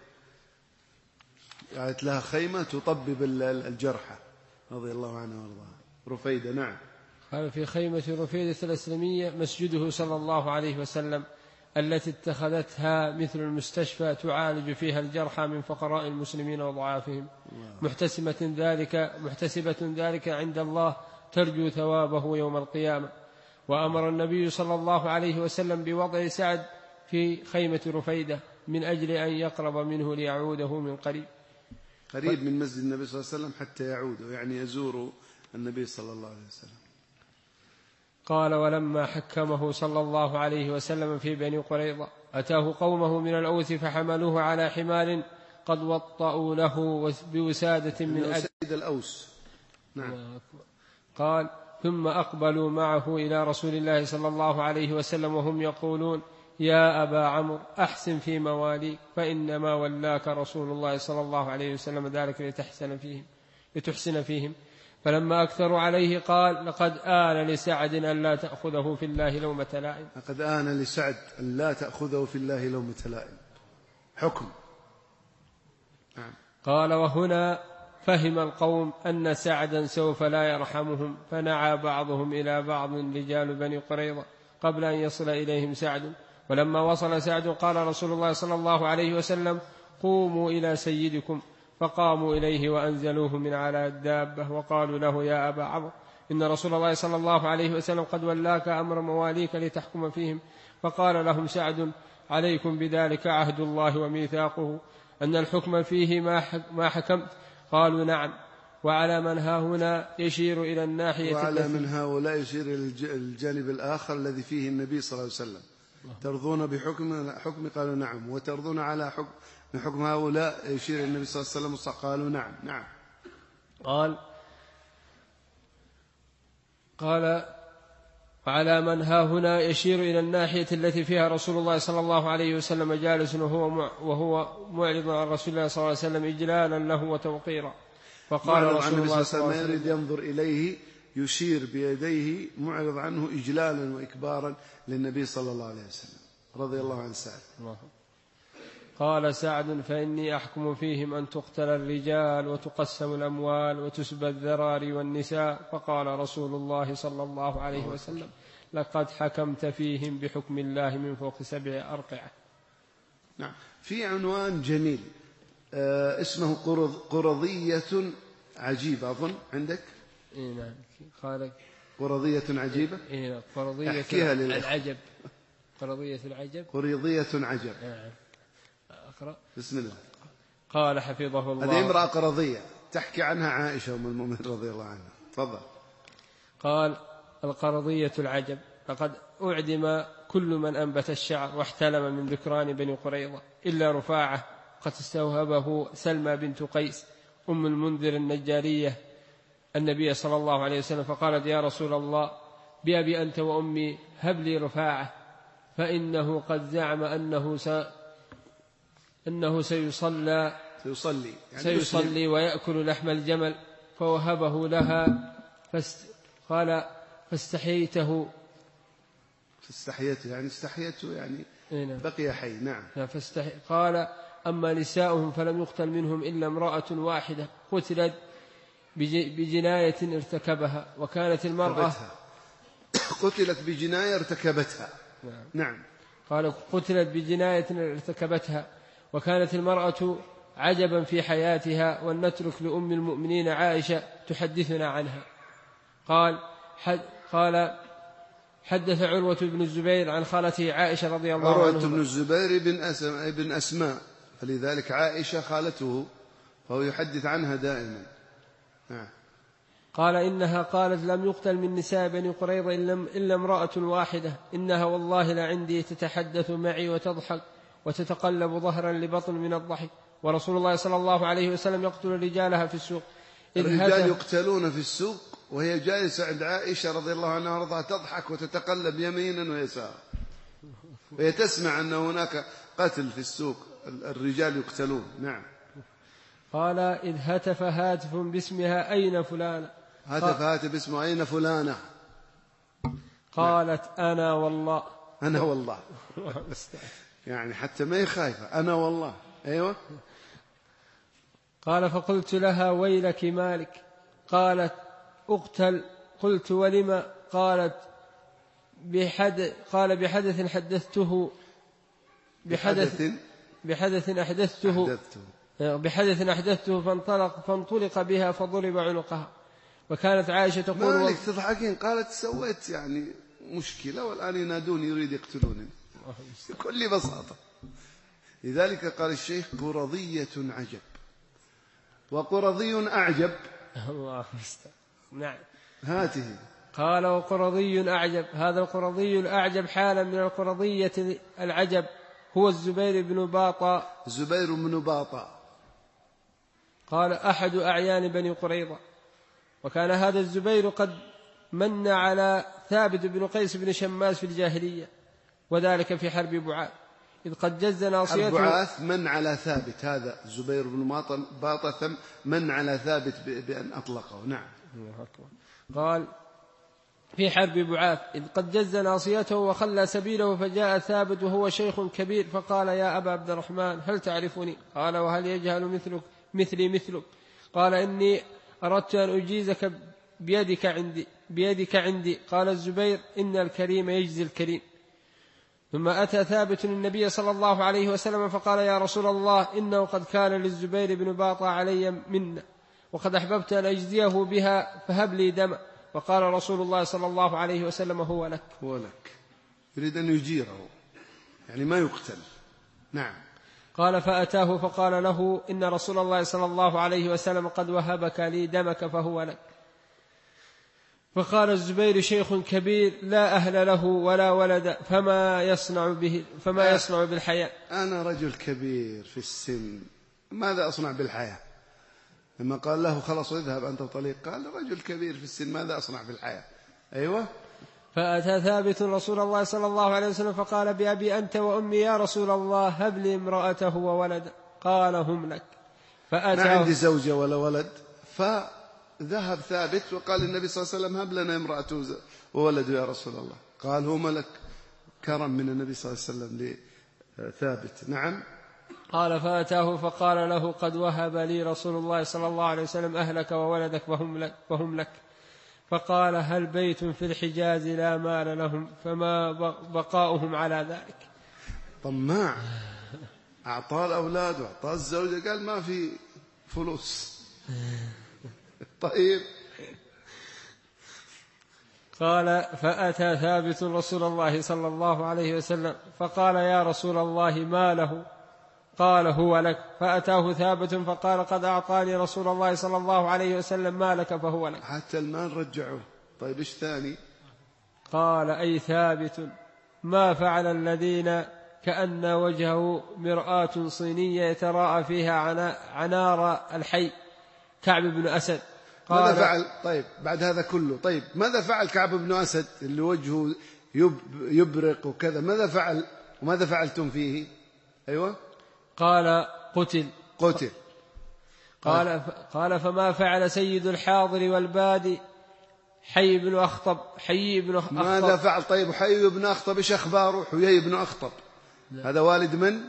قالت لها خيمة تطبب الجرحى، رضي الله عنها وارضاها. رفيدة، نعم. قال: في خيمة رفيدة الأسلمية مسجده صلى الله عليه وسلم، التي اتخذتها مثل المستشفى تعالج فيها الجرحى من فقراء المسلمين وضعافهم، محتسبة ذلك عند الله، ترجو ثوابه يوم القيامة. وأمر النبي صلى الله عليه وسلم بوضع سعد في خيمة رفيدة من أجل أن يقرب منه ليعوده من قريب من مسجد النبي صلى الله عليه وسلم حتى يعوده، يعني يزور النبي صلى الله عليه وسلم. قال: ولما حكمه صلى الله عليه وسلم في بني قريظة أتاه قومه من الأوس فحملوه على حمار قد وطأوا له بوسادة من أسيد الأوس. نعم. قال: ثم أقبلوا معه إلى رسول الله صلى الله عليه وسلم وهم يقولون: يا أبا عمرو أحسن في مواليك، فإنما ولاك رسول الله صلى الله عليه وسلم ذلك لتحسن فيهم. فلما أكثروا عليه قال: لقد آن لسعد أن لا تأخذه في الله لومة لائم. لقد آن لسعد أن لا تأخذه في الله لومة لائم. حكم. نعم. قال: وهنا فهم القوم أن سعدا سوف لا يرحمهم، فنعى بعضهم إلى بعض رجال بني قريظة قبل أن يصل إليهم سعد. ولما وصل سعد قال رسول الله صلى الله عليه وسلم: قوموا إلى سيدكم. فقاموا إليه وأنزلوه من على الدابة وقالوا له: يا أبا عمرو إن رسول الله صلى الله عليه وسلم قد ولاك أمر مواليك لتحكم فيهم. فقال لهم سعد: عليكم بذلك عهد الله وميثاقه أن الحكم فيه ما حكمت. قالوا: نعم. وعلى من ها هنا يشير إلى الناحية وعلى من هؤلاء يشير إلى الجانب الآخر الذي فيه النبي صلى الله عليه وسلم. ترضون بحكم قالوا نعم، وترضون على حكم هؤلاء يشير إلى النبي صلى الله عليه وسلم قالوا نعم. نعم. قال وعلى من ها هنا يشير إلى الناحية التي فيها رسول الله صلى الله عليه وسلم جالس وهو معرض عن رسول الله صلى الله عليه وسلم إجلالا له وتوقيرا. فقال رسول الله صلى الله عليه وسلم يريد ينظر إليه يشير بيديه معرض عنه إجلالا وإكبارا للنبي صلى الله عليه وسلم رضي الله عن سعد. قال سعد فإني أحكم فيهم أن تقتل الرجال وتقسم الأموال وتسبى الذراري والنساء. فقال رسول الله صلى الله عليه وسلم لقد حكمت فيهم بحكم الله من فوق 7 أرقعة. نعم. في عنوان جميل اسمه قرضية عجيبة أظن عندك. نعم. قال قرضية عجيبة. قرضية العجب. قرضية العجب. قرضية عجب. أقرأ. بسم الله. قال حفظه الله. هذه امرأة قرضية تحكي عنها عائشة أم المؤمنين رضي الله عنها. تفضل. قال القرضية العجب لقد أعدم كل من أنبت الشعر واحتلم من ذكران بني قريظة إلا رفاعة قد استوهبه سلمى بنت قيس أم المنذر النجارية النبي صلى الله عليه وسلم. فقالت يا رسول الله بأبي أنت وأمي هب لي رفاعة فإنه قد زعم أنه سيصلي ويأكل لحم الجمل. فوهبه لها قال فاستحييته يعني استحيته يعني بقي حي. نعم. قال أما نساؤهم فلم يقتل منهم إلا امرأة واحدة قتلت بجناية ارتكبها وكانت المرأة قتلت بجناية ارتكبتها. نعم. قال قتلت بجناية ارتكبتها وكانت المرأة عجبا في حياتها ولنترك لأم المؤمنين عائشة تحدثنا عنها. قال حدث عروة بن الزبير عن خالته عائشة رضي الله عنها. عروة بن الزبير بن أسماء فلذلك عائشة خالته فهو يحدث عنها دائما. قال إنها قالت لم يقتل من نساء بني قريظة إلا امرأة واحدة إنها والله لعندي تتحدث معي وتضحك وتتقلب ظهرا لبطن من الضحك ورسول الله صلى الله عليه وسلم يقتل رجالها في السوق. الرجال يقتلون في السوق وهي جالسة عند عائشة رضي الله عنها وارضاها تضحك وتتقلب يمينا ويسارا وهي تسمع أن هناك قتل في السوق الرجال يقتلون. نعم. قال إذ هتف هاتف باسمها أين فلانة. هاتف باسمها أين فلانة. قالت أنا والله يعني حتى ما يخايفة أنا والله. أيوة. قال فقلت لها ويلك مالك. قالت أقتل. قلت ولم. قالت بحدث أحدثته فانطلق بها فضرب عنقها. وكانت عائشة تقول مالك تضحكين. قالت سويت يعني مشكلة والآن ينادون يريد يقتلونني بكل بساطة. لذلك قال الشيخ قرضية عجب وقرضي أعجب. الله نعم. هاته. قال وقرضي أعجب. هذا القرضي الأعجب حالا من القرضية العجب هو الزبير بن باطا. قال أحد أعيان بني قريظة. وكان هذا الزبير قد من على ثابت بن قيس بن شماس في الجاهلية وذلك في حرب بعاث إذ قد جز ناصيته. حرب بعاث من على ثابت. هذا الزبير بن باطا من على ثابت بأن أطلقه. نعم. قال في حرب بعاث إذ قد جز ناصيته وخلى سبيله فجاء ثابت وهو شيخ كبير فقال يا أبا عبد الرحمن هل تعرفني. قال وهل يجهل مثلك. قال إني أردت أن أجيزك بيدك عندي. قال الزبير إن الكريم يجزي الكريم. ثم أتى ثابت النبي صلى الله عليه وسلم فقال يا رسول الله إنه قد كان للزبير بن باطا علي منا وقد أحببت أن أجزيه بها فهب لي دم. وقال رسول الله صلى الله عليه وسلم هو لك. يريد أن يجيره يعني ما يقتل. نعم. قال فأتاه فقال له إن رسول الله صلى الله عليه وسلم قد وهبك لي دمك فهو لك. فقال الزبير شيخ كبير لا أهل له ولا ولد فما يصنع بالحياة. أنا رجل كبير في السن ماذا أصنع بالحياة؟ لما قال له خلاص اذهب أنت طليق قال رجل كبير في السن ماذا أصنع بالحياة؟ أيوة. فأتى ثابت رسول الله صلى الله عليه وسلم فقال بأبي أنت وأمي يا رسول الله هب لي امرأته وولد. قال هم لك. ما عندي زوجة ولا ولد. فذهب ثابت وقال النبي صلى الله عليه وسلم هب لنا امرأته وولده يا رسول الله. قال هم لك. كرم من النبي صلى الله عليه وسلم لثابت. نعم. قال فأتاه فقال له قد وهب لي رسول الله صلى الله عليه وسلم أهلك وولدك وهم لك. فقال هل بيت في الحجاز لا مال لهم فما بقاؤهم على ذلك؟ طماع. أعطاه الأولاد وأعطاه الزوجة قال ما في فلوس. طيب. قال فأتى ثابت رسول الله صلى الله عليه وسلم فقال يا رسول الله ما له؟ قال هو لك. فأتاه ثابت فقال قد أعطاني رسول الله صلى الله عليه وسلم مالك فهو لك. حتى المال رجعوه. طيب إيش ثاني؟ قال أي ثابت ما فعل الذين كأن وجهه مرآة صينية يتراءى فيها عنار الحي كعب بن أسد. ماذا فعل؟ طيب بعد هذا كله طيب ماذا فعل كعب بن أسد اللي وجهه يبرق وكذا ماذا فعل وماذا فعلتم فيه؟ أيوة. قال قتل. قال فما فعل سيد الحاضر والبادي حي بن أخطب. ماذا فعل؟ طيب حي بن أخطب إيش أخباره؟ حيي بن أخطب هذا والد من؟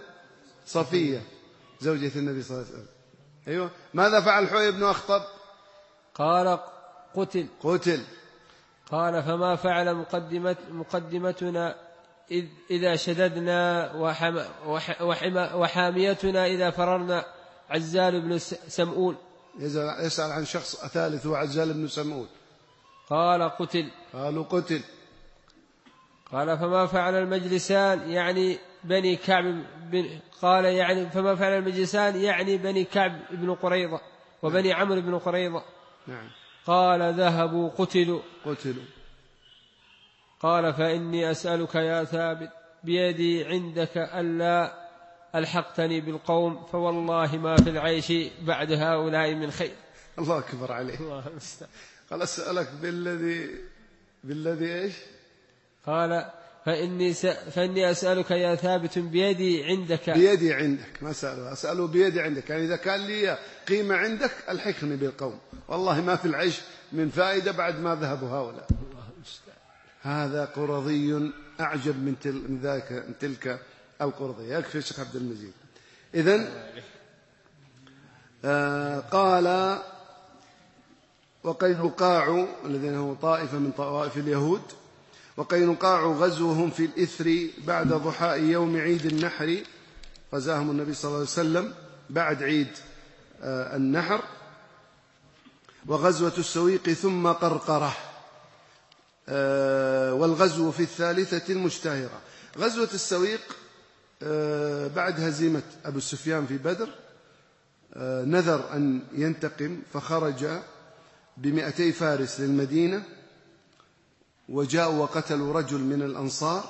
صفية زوجة النبي صلى الله عليه وسلم. أيوة. ماذا فعل حيي بن أخطب؟ قال قتل. قال فما فعل مقدمتنا إذا شددنا وحاميتنا إذا فررنا عزال بن سمؤول. يسأل عن شخص ثالث هو عزال بن سمؤول. قال قتل. قالوا قتل. قال فما فعل المجلسان يعني بني كعب قال يعني فما فعل المجلسان يعني بني كعب بن قريظة وبني عمرو بن قريظة. نعم. قال ذهبوا قتلوا. قال فإني أسألك يا ثابت بيدي عندك ألا ألحقتني بالقوم فوالله ما في العيش بعد هؤلاء من خير. الله أكبر عليه. قال أسألك بالذي إيش؟ قال فإني أسألك يا ثابت بيدي عندك ما أسأله بيدي عندك يعني إذا كان لي قيمة عندك ألحقني بالقوم والله ما في العيش من فائدة بعد ما ذهبوا هؤلاء. هذا قرظي أعجب من تلك القرظية. يكفي الشيخ عبد المجيد. إذن قال وقينقاع الذين هم طائفة من طوائف اليهود وقينقاع غزوهم في الإثر بعد ضحاء يوم عيد النحر غزاهم النبي صلى الله عليه وسلم بعد عيد النحر. وغزوة السويق ثم قرقرة والغزو في الثالثة المشتهرة. غزوة السويق بعد هزيمة أبو سفيان في بدر نذر أن ينتقم فخرج ب200 فارس للمدينة وجاءوا وقتلوا رجل من الأنصار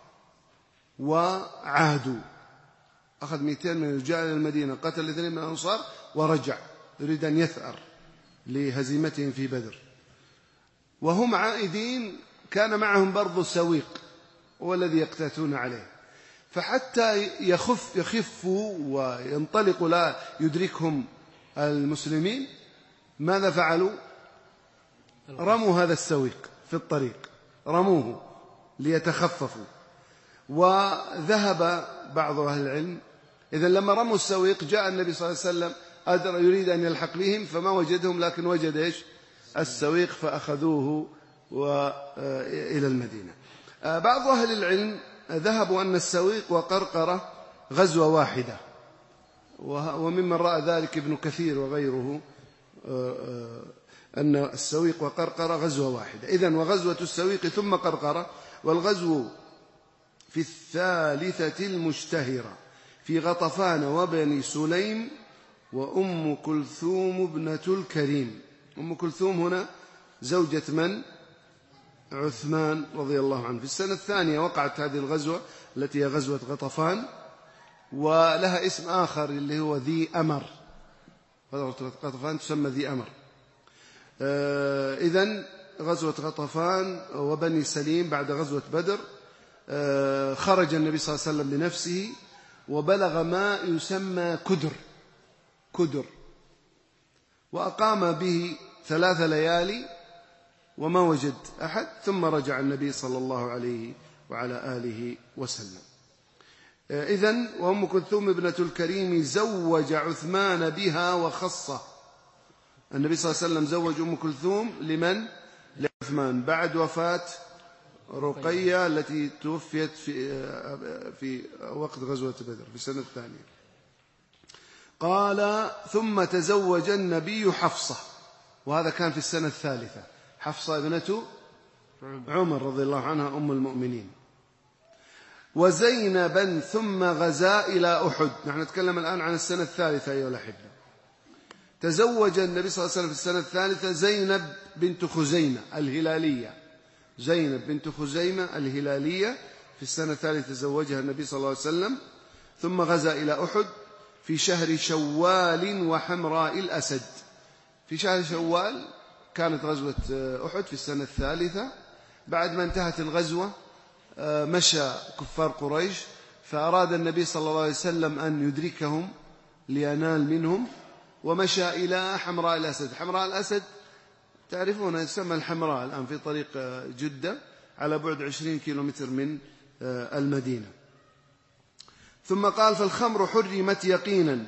وعادوا. أخذ 200 من الرجال إلى المدينة قتل 2 من الأنصار ورجع يريد أن يثأر لهزيمتهم في بدر. وهم عائدين كان معهم برضو السويق هو الذي يقتاتون عليه فحتى يخفوا وينطلقوا لا يدركهم المسلمين ماذا فعلوا؟ رموا هذا السويق في الطريق رموه ليتخففوا. وذهب بعض أهل العلم إذن لما رموا السويق جاء النبي صلى الله عليه وسلم يريد أن يلحق بهم فما وجدهم لكن وجد إيش؟ السويق فأخذوه إلى المدينة. بعض أهل العلم ذهبوا أن السويق وقرقرة غزوة واحدة وممن رأى ذلك ابن كثير وغيره أن السويق وقرقرة غزوة واحدة. إذن وغزوة السويق ثم قرقرة والغزو في الثالثة المشتهرة في غطفان وبني سليم وأم كلثوم ابنة الكريم. أم كلثوم هنا زوجة من؟ عثمان رضي الله عنه. في السنة الثانية وقعت هذه الغزوة التي هي غزوة غطفان، ولها اسم آخر اللي هو ذي أمر. غزوة غطفان تسمى ذي أمر. إذن غزوة غطفان وبني سليم بعد غزوة بدر. خرج النبي صلى الله عليه وسلم بنفسه وبلغ ما يسمى كدر، وأقام به 3 ليالي وما وجد أحد، ثم رجع النبي صلى الله عليه وعلى آله وسلم. إذن وأم كلثوم ابنة الكريم زوج عثمان بها وخصه. النبي صلى الله عليه وسلم زوج أم كلثوم لمن؟ لعثمان بعد وفاة رقية التي توفيت في وقت غزوة بدر في السنة الثانية. قال ثم تزوج النبي حفصة، وهذا كان في السنة الثالثة. حفصة ابنة عمر رضي الله عنها أم المؤمنين. وزينبا ثم غزا إلى أحد. نحن نتكلم الآن عن السنة الثالثة أيها الأحبة. تزوج النبي صلى الله عليه وسلم في السنة الثالثة زينب بنت خزيمة الهلالية. زينب بنت خزيمة الهلالية في السنة الثالثة تزوجها النبي صلى الله عليه وسلم. ثم غزا إلى أحد في شهر شوال وحمراء الأسد. في شهر شوال كانت غزوة أحد في السنة الثالثة. بعد ما انتهت الغزوة مشى كفار قريش، فأراد النبي صلى الله عليه وسلم أن يدركهم لينال منهم، ومشى إلى حمراء الأسد. حمراء الأسد تعرفون يسمى الحمراء الآن في طريق جدة على بعد 20 كيلومتر من المدينة. ثم قال فالخمر حرمت يقينا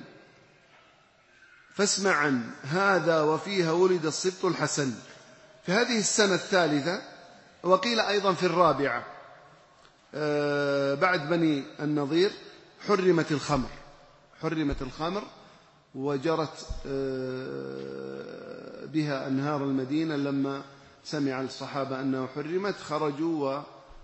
فاسمع عن هذا وفيها ولد السبط الحسن. في هذه السنة الثالثة، وقيل أيضا في الرابعة بعد بني النضير، حرمت الخمر وجرت بها أنهار المدينة. لما سمع الصحابة أنه حرمت خرجوا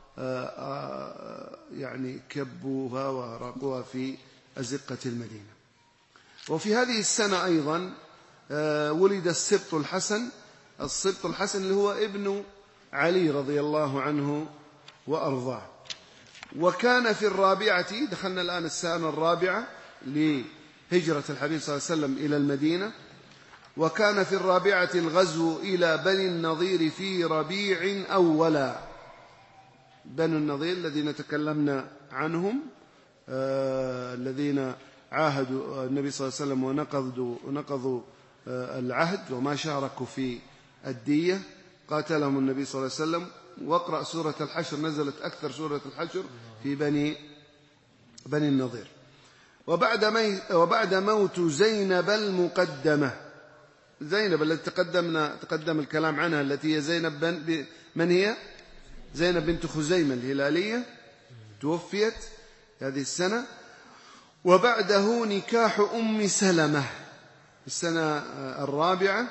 يعني كبوها وراقوها في أزقة المدينة. وفي هذه السنة أيضا ولد السبط الحسن. السبط الحسن اللي هو ابن علي رضي الله عنه وأرضاه. وكان في الرابعة، دخلنا الآن السنة الرابعة لهجرة الحبيب صلى الله عليه وسلم إلى المدينة. وكان في الرابعة الغزو إلى بني النضير في ربيع أولا. بني النضير الذين تكلمنا عنهم، الذين عاهدوا النبي صلى الله عليه وسلم ونقضوا العهد وما شاركوا في الدية، قاتلهم النبي صلى الله عليه وسلم. واقرأ سورة الحشر، نزلت أكثر سورة الحشر في بني النضير. وبعد موت زينب المقدمة، زينب التي تقدم الكلام عنها، التي هي زينب من هي؟ زينب بنت خزيمة الهلالية، توفيت هذه السنة. وبعده نكاح أم سلمة في السنة الرابعة،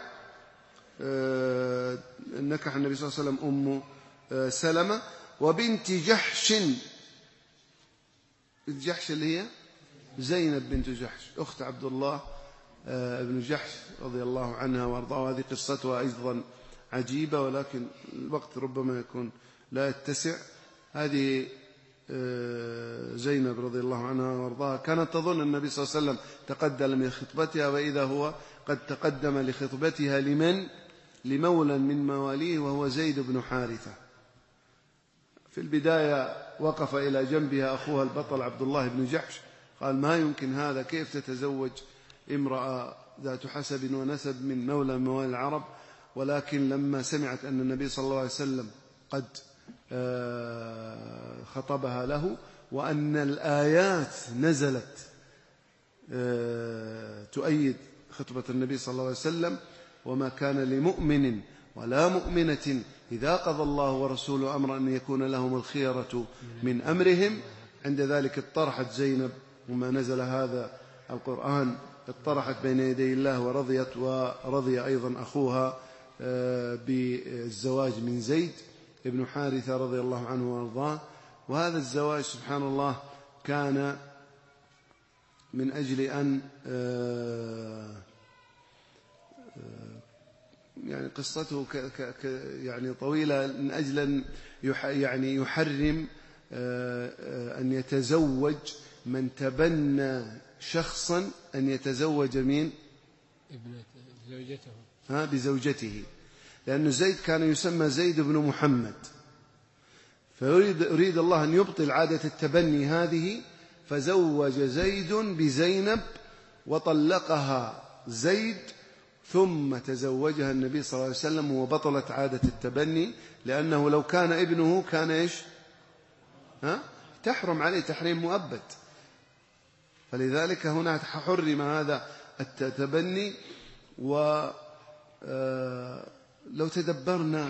نكح النبي صلى الله عليه وسلم أم سلمة وبنت جحش. بنت جحش اللي هي زينب بنت جحش أخت عبد الله بن جحش رضي الله عنها وارضاها. هذه قصتها أيضا عجيبة، ولكن الوقت ربما يكون لا يتسع. هذه زينب رضي الله عنها وارضاها كانت تظن النبي صلى الله عليه وسلم تقدم لخطبتها، وإذا هو قد تقدم لخطبتها لمن؟ لمولى من مواليه، وهو زيد بن حارثة. في البداية وقف إلى جنبها أخوها البطل عبد الله بن جحش، قال ما يمكن هذا، كيف تتزوج امرأة ذات حسب ونسب من مولى من موالي العرب؟ ولكن لما سمعت أن النبي صلى الله عليه وسلم قد خطبها له، وأن الآيات نزلت تؤيد خطبة النبي صلى الله عليه وسلم: وما كان لمؤمن ولا مؤمنة إذا قضى الله ورسوله أمرا أن يكون لهم الخيرة من أمرهم. عند ذلك اطرحت زينب، وما نزل هذا القرآن اطرحت بين يدي الله ورضيت، ورضي أيضا أخوها بالزواج من زيد ابن حارثة رضي الله عنه وارضاه. وهذا الزواج سبحان الله كان من أجل أن يعني قصته يعني طويلة، من أجل أن يعني يحرم أن يتزوج من تبنى شخصا أن يتزوج من بزوجته، لأن زيد كان يسمى زيد بن محمد، فيريد الله أن يبطل عادة التبني هذه، فزوج زيد بزينب وطلقها زيد، ثم تزوجها النبي صلى الله عليه وسلم، وبطلت عادة التبني، لأنه لو كان ابنه كان إيش؟ تحرم عليه تحريم مؤبد. فلذلك هنا حرم هذا التبني. ولو تدبرنا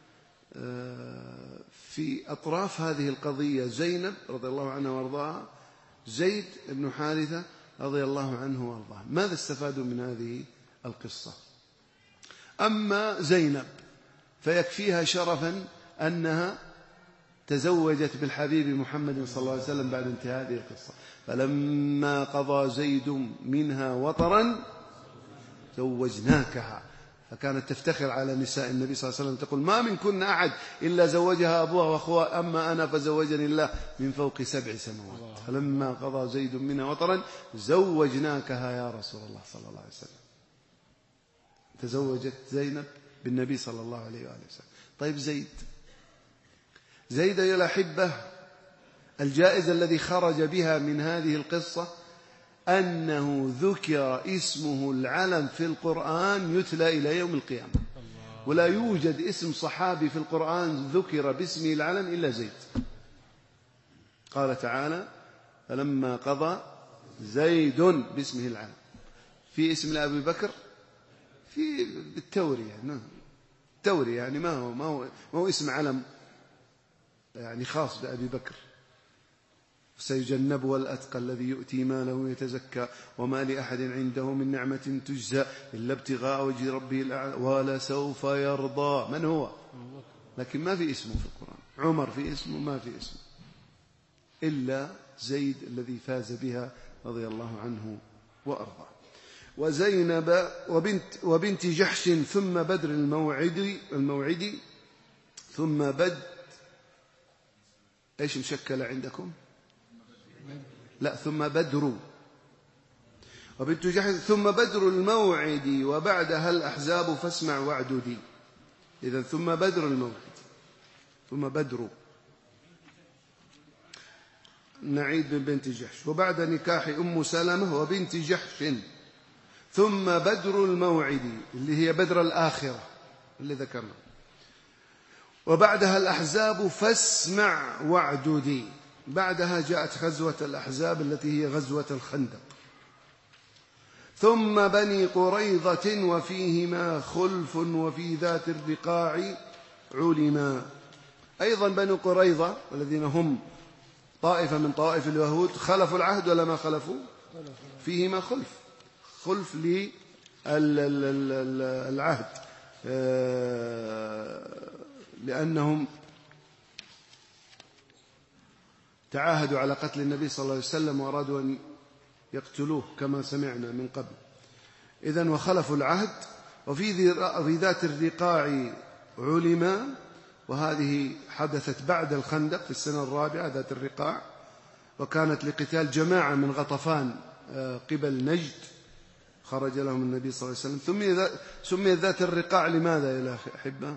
في أطراف هذه القضية، زينب رضي الله عنها وارضاها، زيد بن حارثة رضي الله عنه وارضاه، ماذا استفادوا من هذه القصة؟ أما زينب فيكفيها شرفا أنها تزوجت بالحبيب محمد صلى الله عليه وسلم بعد انتهاء هذه القصة. فلما قضى زيد منها وطرا زوجناكها، فكانت تفتخر على نساء النبي صلى الله عليه وسلم، تقول ما منكن أحد إلا زوجها أبوها وأخوها، أما أنا فزوجني الله من فوق 7 سنوات. فلما قضى زيد منها وطرا زوجناكها يا رسول الله صلى الله عليه وسلم. تزوجت زينب بالنبي صلى الله عليه وآله وسلم. طيب زيد يا الأحبة، الجائزة الذي خرج بها من هذه القصة أنه ذكر اسمه العلم في القرآن يتلى إلى يوم القيامة، ولا يوجد اسم صحابي في القرآن ذكر باسمه العلم إلا زيد. قال تعالى فلما قضى زيد باسمه العلم. في اسم لأبي بكر في بالتوري، يعني التوري يعني ما هو اسم علم يعني خاص بأبي بكر. سيجنبها الأتقى الذي يؤتي ماله يتزكى وما لأحد عنده من نعمة تجزى إلا ابتغاء وجه ربه الأعلى ولسوف يرضى. من هو؟ لكن ما في اسمه في القرآن. عمر في اسمه ما في اسمه إلا زيد الذي فاز بها رضي الله عنه وأرضاه. وزينب وبنت جحش ثم بدر الموعدي ثم بدر إيش مشكل عندكم؟ لا، ثم بدر. وبنت جحش ثم بدر الموعد وبعدها الأحزاب فاسمع واعددي. إذن ثم بدر الموعد ثم بدر نعيد من بنت جحش، وبعد نكاح أم سلمة وبنت جحش ثم بدر الموعد اللي هي بدر الآخرة اللي ذكرنا، وبعدها الأحزاب فاسمع واعددي. بعدها جاءت غزوة الأحزاب التي هي غزوة الخندق. ثم بني قريظة وفيهما خلف وفي ذات الرقاع علما. أيضا بني قريظة الذين هم طائفة من طوائف اليهود خلفوا العهد ولا ما خلفوا؟ فيهما خلف للعهد، لأنهم تعاهدوا على قتل النبي صلى الله عليه وسلم وأرادوا أن يقتلوه كما سمعنا من قبل. إذن وخلفوا العهد. وفي ذات الرقاع علما، وهذه حدثت بعد الخندق في السنة الرابعة ذات الرقاع، وكانت لقتال جماعة من غطفان قبل نجد خرج لهم النبي صلى الله عليه وسلم. سمي ذات الرقاع لماذا يا أحبة؟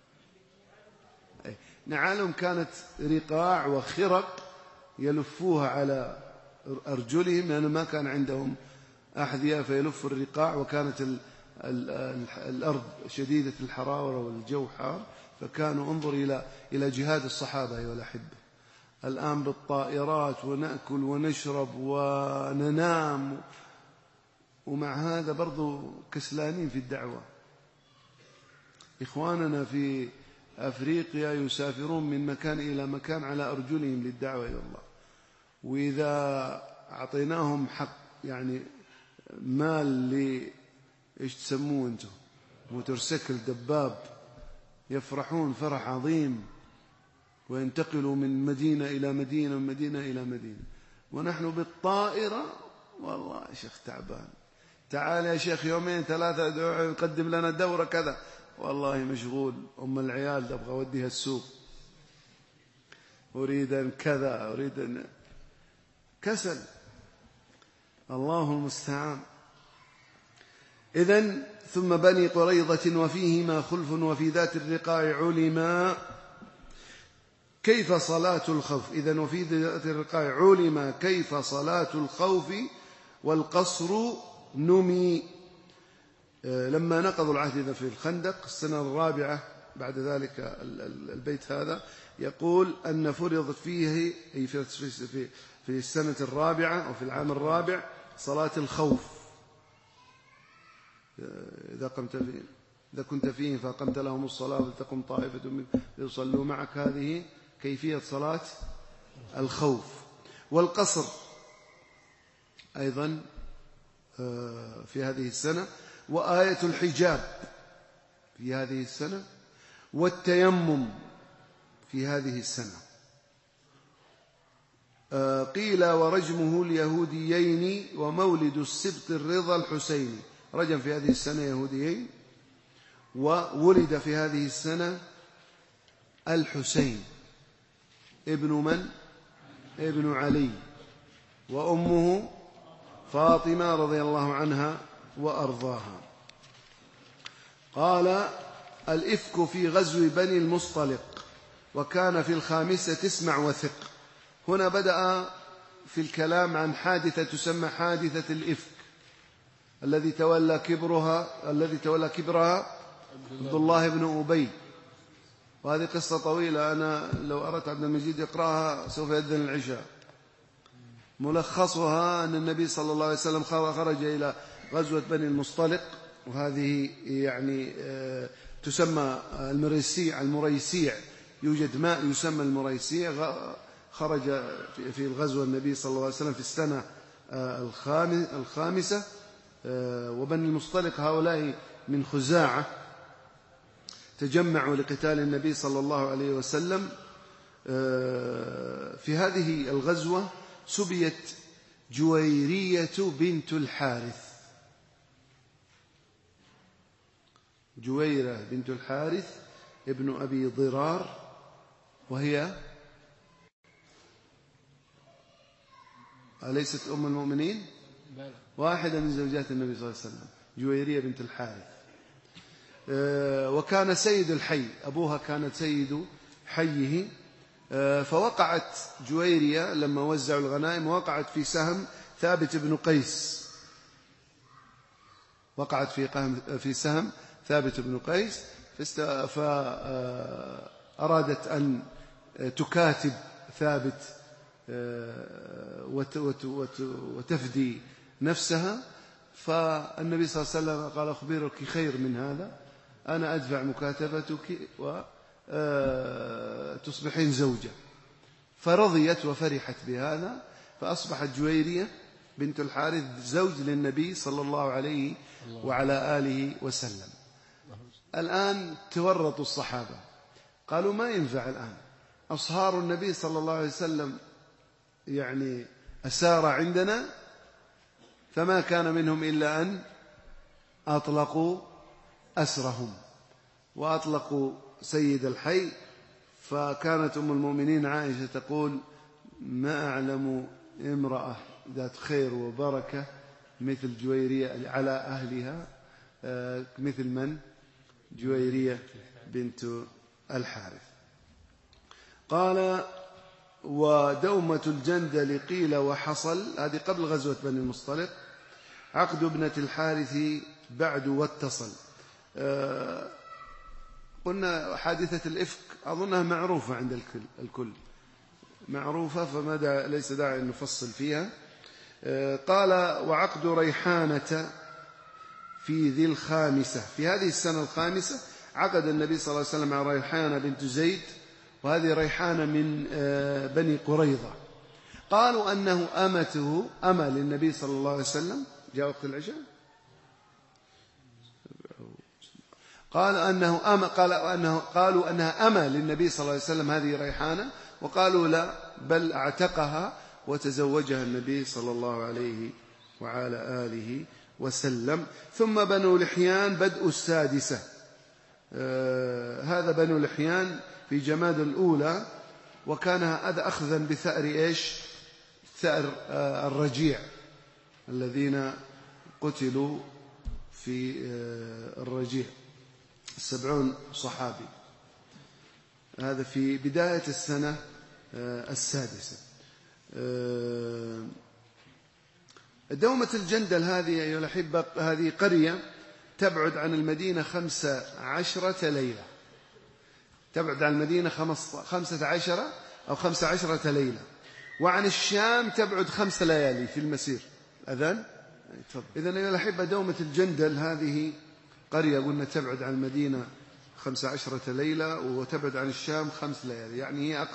نعالهم كانت رقاع وخرق يلفوها على أرجلهم، لأنه ما كان عندهم أحذية فيلف الرقاع، وكانت الأرض شديدة الحرارة والجو حار، فكانوا انظر إلى جهاد الصحابة أيها الأحبة. الآن بالطائرات ونأكل ونشرب وننام، ومع هذا برضو كسلانين في الدعوة. إخواننا في أفريقيا يسافرون من مكان إلى مكان على أرجلهم للدعوة إلى الله، وإذا أعطيناهم حق يعني مال إيش تسموه أنتم؟ موتورسيكل دباب، يفرحون فرح عظيم وينتقلوا من مدينة إلى مدينة ومن مدينة إلى مدينة، ونحن بالطائرة والله يا شيخ تعبان، تعال يا شيخ يومين ثلاثة قدم لنا دورة كذا، والله مشغول، العيال أبغى أوديها السوق، أريد أن كذا، أريد أن كسل، الله المستعان. إذن ثم بني قريظة وفيهما خلف وفي ذات الرقاع علما كيف صلاة الخوف. إذن وفي ذات الرقاع علما كيف صلاة الخوف والقصر نمي. لما نقضوا العهد في الخندق السنة الرابعة بعد ذلك البيت هذا يقول أن فرضت فيه أي في السنة الرابعة أو في العام الرابع صلاة الخوف. إذا كنت فيهم فأقمت لهم الصلاة فلتقم طائفة منهم ليصلوا معك، هذه كيفية صلاة الخوف. والقصر أيضا في هذه السنة، وآية الحجاب في هذه السنة، والتيمم في هذه السنة. قيل ورجمه اليهوديين ومولد السبط الرضا الحسيني. رجم في هذه السنة يهوديين، وولد في هذه السنة الحسين ابن من؟ ابن علي، وأمه فاطمة رضي الله عنها وأرضاها. قال الإفك في غزو بني المصطلق وكان في الخامسة اسمع وثق. هنا بدأ في الكلام عن حادثة تسمى حادثة الإفك الذي تولى كبرها عبد الله بن أبي. وهذه قصة طويلة، أنا لو أردت عبد المجيد يقرأها سوف يأذن العشاء. ملخصها أن النبي صلى الله عليه وسلم خرج إلى غزوة بني المصطلق، وهذه يعني تسمى المريسيع، يوجد ماء يسمى المريسيع. خرج في الغزوة النبي صلى الله عليه وسلم في السنة الخامسة. وبني المصطلق هؤلاء من خزاعة تجمعوا لقتال النبي صلى الله عليه وسلم. في هذه الغزوة سبيت جويرية بنت الحارث. جويرة بنت الحارث ابن أبي ضرار، وهي أليست أم المؤمنين؟ واحدة من زوجات النبي صلى الله عليه وسلم، جويرية بنت الحارث. وكان سيد الحي، أبوها كانت سيد حيه. فوقعت جويرية لما وزعوا الغنائم، وقعت في سهم ثابت بن قيس. وقعت في سهم ثابت بن قيس، فأرادت أن تكاتب ثابت وتفدي نفسها. فالنبي صلى الله عليه وسلم قال أخبرك خير من هذا، أنا أدفع مكاتبتك وتصبحين زوجة. فرضيت وفرحت بهذا، فأصبحت جويرية بنت الحارث زوج للنبي صلى الله عليه وعلى آله وسلم. الآن تورطوا الصحابة، قالوا ما ينفع الآن، أصهار النبي صلى الله عليه وسلم يعني أسار عندنا، فما كان منهم إلا أن أطلقوا أسرهم وأطلقوا سيد الحي. فكانت أم المؤمنين عائشة تقول ما أعلم امرأة ذات خير وبركة مثل جويرية على أهلها، مثل من؟ جويرية بنت الحارث. قال ودومة الجندل قيل وحصل، هذه قبل غزوة بني المصطلق. عقد ابنة الحارث بعد واتصل. قلنا حادثة الإفك أظنها معروفة عند الكل معروفة، فما ليس داعي أن نفصل فيها. قال وعقد ريحانة في ذي الخامسة. في هذه السنة الخامسة عقد النبي صلى الله عليه وسلم مع ريحانة بنت زيد، وهذه ريحانة من بني قريظة. قالوا أنه أمة للنبي صلى الله عليه وسلم. جاء وقت العشاء. قالوا أنها أمة للنبي صلى الله عليه وسلم هذه ريحانة، وقالوا لا، بل اعتقها وتزوجها النبي صلى الله عليه وعلى آله وسلم. ثم بنو لحيان بدء السادسة. هذا بنو لحيان في جماد الأولى، وكان هذا أخذا بثأر إيش؟ ثأر الرجيع الذين قتلوا في الرجيع 70 صحابي. هذا في بداية السنة السادسة. دومة الجندل هذه أيها الأحبة هذه قرية تبعد عن المدينة 15 ليلة، تبعد عن المدينة 15 أو 15 ليلة، وعن الشام تبعد 5 ليالي في المسير. أذان؟ إذن أيها الأحبة دومة الجندل هذه قرية قلنا تبعد عن المدينة 15 ليلة وتبعد عن الشام 5 ليالي، يعني هي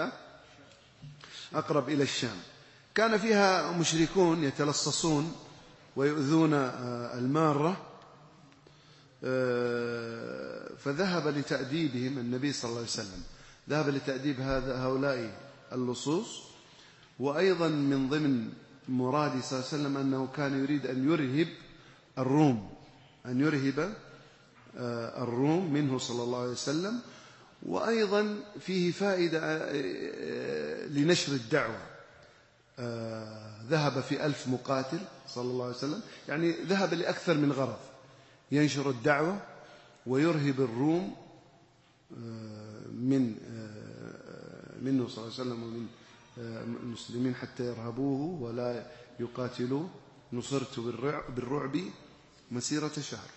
أقرب إلى الشام. كان فيها مشركون يتلصصون ويؤذون المارة، فذهب لتأديبهم النبي صلى الله عليه وسلم، ذهب لتأديب هؤلاء اللصوص. وأيضا من ضمن مراد صلى الله عليه وسلم أنه كان يريد أن يرهب الروم، أن يرهب الروم منه صلى الله عليه وسلم. وأيضا فيه فائدة لنشر الدعوة. ذهب في 1000 مقاتل صلى الله عليه وسلم، يعني ذهب لأكثر من غرض، ينشر الدعوة ويرهب الروم منه صلى الله عليه وسلم ومن المسلمين حتى يرهبوه ولا يقاتلوه. نصرت بالرعب مسيرة شهر.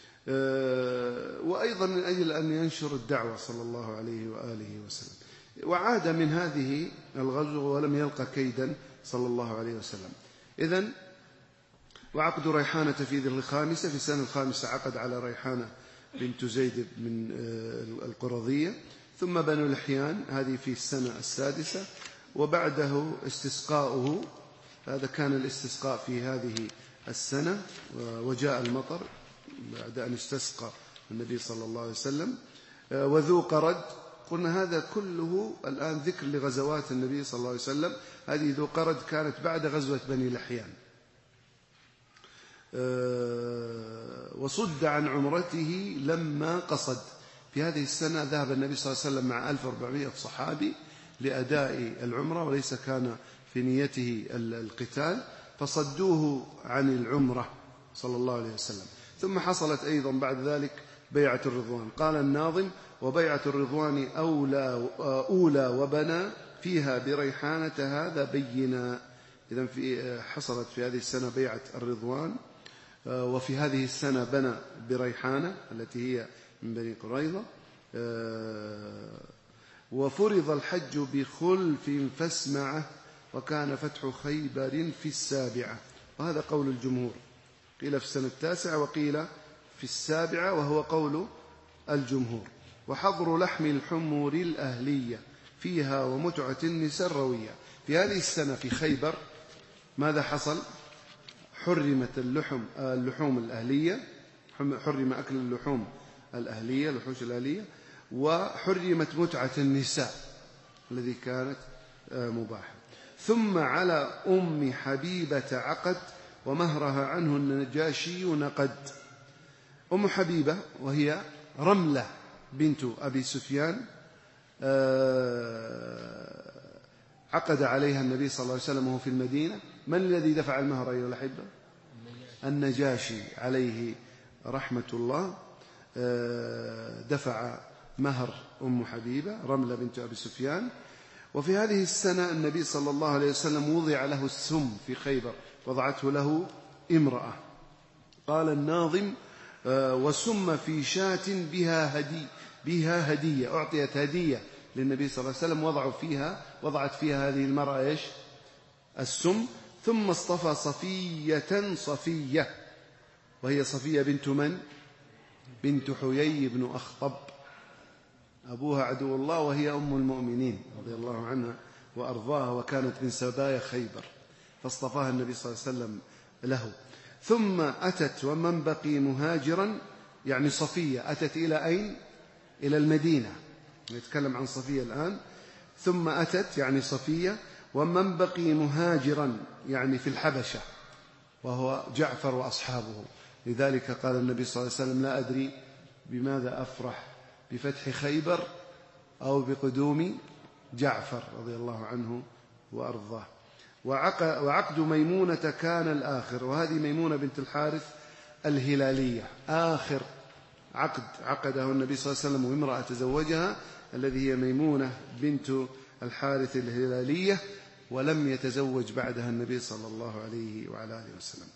وأيضا من أجل أن ينشر الدعوة صلى الله عليه وآله وسلم. وعاد من هذه الغزو ولم يلقى كيدا صلى الله عليه وسلم. إذن وعقد ريحانة في ذي الخامسة، في السنة الخامسة عقد على ريحانة بنت زيد من القرظية. ثم بنو لحيان هذه في السنة السادسة، وبعده استسقاؤه. هذا كان الاستسقاء في هذه السنة، وجاء المطر بعد أن استسقى النبي صلى الله عليه وسلم. وذو قرد، قلنا هذا كله الآن ذكر لغزوات النبي صلى الله عليه وسلم. هذه ذو قرد كانت بعد غزوة بني لحيان. وصد عن عمرته لما قصد. في هذه السنة ذهب النبي صلى الله عليه وسلم مع 1400 صحابي لأداء العمرة، وليس كان في نيته القتال، فصدوه عن العمرة صلى الله عليه وسلم. ثم حصلت أيضا بعد ذلك بيعة الرضوان. قال الناظم: وبيعة الرضوان أولى وبنى فيها بريحانة هذا بينا. إذن حصلت في هذه السنة بيعة الرضوان، وفي هذه السنة بنى بريحانة التي هي من بني قريظة. وفرض الحج بخلف فاسمعه، وكان فتح خيبر في السابعة. وهذا قول الجمهور، قيل في السنة التاسعة وقيل في السابعة، وهو قول الجمهور. وحظر لحم الحمور الأهلية فيها ومتعة النساء الروية. في هذه السنة في خيبر ماذا حصل؟ حرمت اللحوم الأهلية، حرم أكل اللحوم الأهلية، الوحوش الأهلية، وحرمت متعة النساء الذي كانت مباحة. ثم على أم حبيبة عقد، ومهرها عنه النجاشي نقد. أم حبيبة وهي رملة بنت أبي سفيان، عقد عليها النبي صلى الله عليه وسلم وهو في المدينة. من الذي دفع المهر أيها الأحبة؟ النجاشي عليه رحمة الله، دفع مهر أم حبيبة رملة بنت أبي سفيان. وفي هذه السنة النبي صلى الله عليه وسلم وضع له السم في خيبر، وضعته له امرأة. قال الناظم: وسم في شاة بها هدية، أعطيت هدية للنبي صلى الله عليه وسلم، وضعت فيها هذه المرأة إيش؟ السم. ثم اصطفى صفية، وهي صفية بنت من؟ بنت حيي بن أخطب، أبوها عدو الله، وهي أم المؤمنين رضي الله عنها وأرضاها، وكانت من سبايا خيبر، فاصطفاها النبي صلى الله عليه وسلم له. ثم أتت ومن بقي مهاجرا، يعني صفية أتت إلى أين؟ إلى المدينة، نتكلم عن صفية الآن. ثم أتت يعني صفية، ومن بقي مهاجرا يعني في الحبشة، وهو جعفر وأصحابه. لذلك قال النبي صلى الله عليه وسلم: لا أدري بماذا أفرح، بفتح خيبر أو بقدوم جعفر رضي الله عنه وأرضاه. وعقد ميمونة كان الآخر، وهذه ميمونة بنت الحارث الهلالية، آخر عقد عقده النبي صلى الله عليه وسلم وامرأة تزوجها، الذي هي ميمونة بنت الحارث الهلالية، ولم يتزوج بعدها النبي صلى الله عليه وعلى آله وسلم.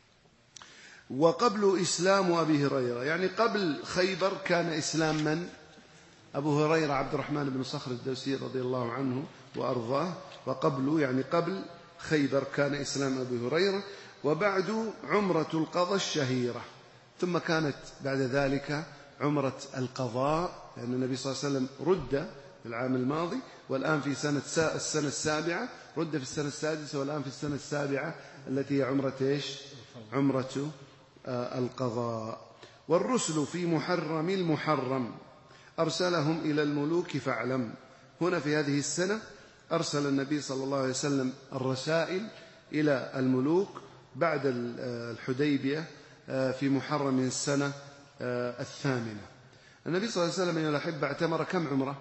وقبل إسلام أبي هريرة، يعني قبل خيبر كان إسلام من؟ أبو هريرة عبد الرحمن بن صخر الدوسي رضي الله عنه وأرضاه. وقبل يعني قبل خيبر كان إسلام أبي هريرة. وبعد عمرة القضاء الشهيرة، ثم كانت بعد ذلك عمرة القضاء، لأن النبي صلى الله عليه وسلم رد في العام الماضي، والآن في السنة السابعة، رد في السنة السادسة، والآن في السنة السابعة التي هي عمرة إيش؟ عمرة القضاء. والرسل في محرم المحرم أرسلهم إلى الملوك فاعلم. هنا في هذه السنة أرسل النبي صلى الله عليه وسلم الرسائل إلى الملوك بعد الحديبية في محرم من السنة الثامنة. النبي صلى الله عليه وسلم أيها الأحبة اعتمر كم عمرة؟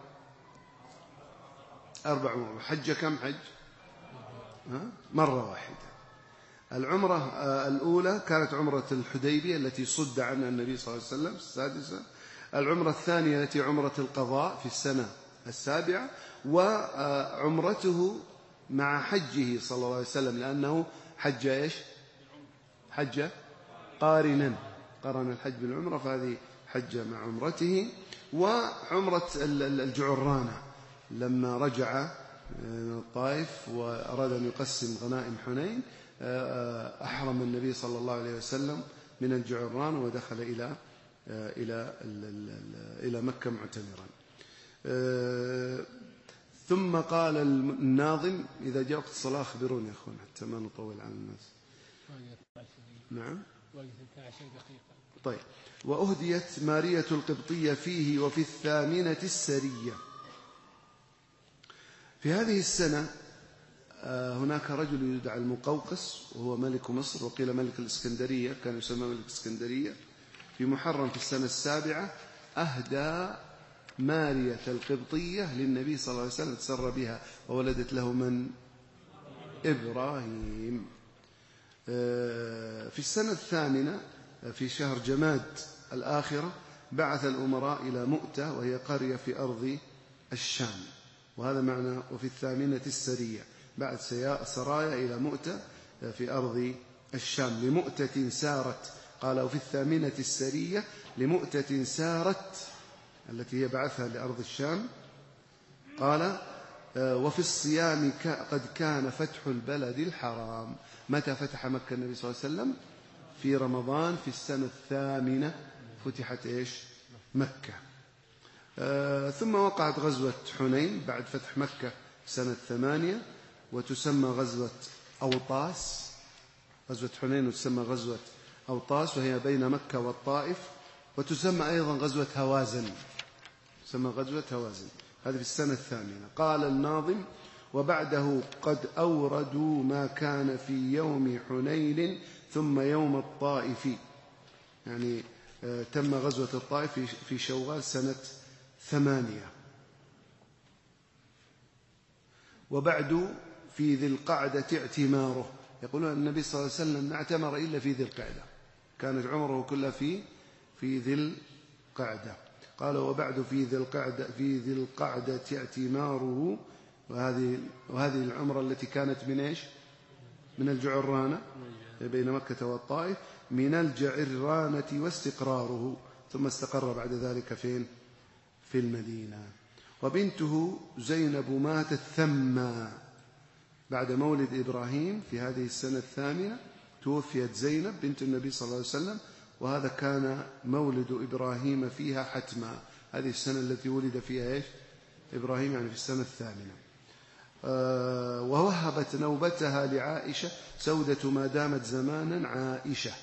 4 عمر. حج كم حج؟ مرة واحدة. العمرة الأولى كانت عمرة الحديبية التي صد عنها النبي صلى الله عليه وسلم السادسة. العمرة الثانية التي عمرة القضاء في السنة السابعة. وعمرته مع حجه صلى الله عليه وسلم، لأنه حج إيش؟ حج قارنا، قرن الحج بالعمرة، فهذه حج مع عمرته. وعمرة الجعرانة لما رجع من الطائف وأراد أن يقسم غنائم حنين، أحرم النبي صلى الله عليه وسلم من الجعران ودخل إلى مكة معتمرا. ثم قال الناظم: إذا جاء وقت الصلاة أخبروني يا أخوان حتى ما نطول على الناس. نعم. طيب. وأهديت مارية القبطية فيه وفي 8 السرية. في هذه السنة هناك رجل يدعى المقوقس، وهو ملك مصر، وقيل ملك الإسكندرية، كان يسمى ملك الإسكندرية. في محرم في السنة السابعة أهدى مارية القبطية للنبي صلى الله عليه وسلم، تسر بها، وولدت له من؟ إبراهيم. في السنة الثامنة في شهر جماد الآخرة بعث الأمراء إلى مؤتة، وهي قرية في أرض الشام، وهذا معنى وفي 8 السرية، بعد سرايا إلى مؤتة في أرض الشام لمؤتة سارت. قال: وفي 8 السرية لمؤتة سارت التي هي بعثها لأرض الشام. قال: وفي الصيام قد كان فتح البلد الحرام. متى فتح مكة النبي صلى الله عليه وسلم؟ في رمضان في السنة 8 فتحت إيش؟ مكة. ثم وقعت غزوة حنين بعد فتح مكة سنة 8، وتسمى غزوة أوطاس. غزوة حنين وتسمى غزوة أوطاس، وهي بين مكة والطائف، وتسمى أيضا غزوة هوازن، تسمى غزوة هوازن، هذه في السنة 8. قال الناظم: وبعده قد أوردوا ما كان في يوم حنين ثم يوم الطائف. يعني تم غزوة الطائف في شوال سنة 8. وبعد في ذي القعدة اعتماره. يقولون النبي صلى الله عليه وسلم ما اعتمر إلا في ذي القعدة، كانت عمره كلها في ذي القعدة. قال: وبعد في ذي القعدة اعتماره. وهذه العمرة التي كانت من إيش؟ من الجعرانة بين مكة والطائف، من الجعرانة واستقراره، ثم استقر بعد ذلك فين؟ في المدينة. وبنته زينب ماتت ثم بعد مولد إبراهيم في هذه السنة 8 توفيت زينب بنت النبي صلى الله عليه وسلم، وهذا كان مولد إبراهيم فيها حتما. هذه السنة التي ولد فيها إيش؟ إبراهيم، يعني في السنة 8. ووهبت نوبتها لعائشة سودة ما دامت زمانا عائشة.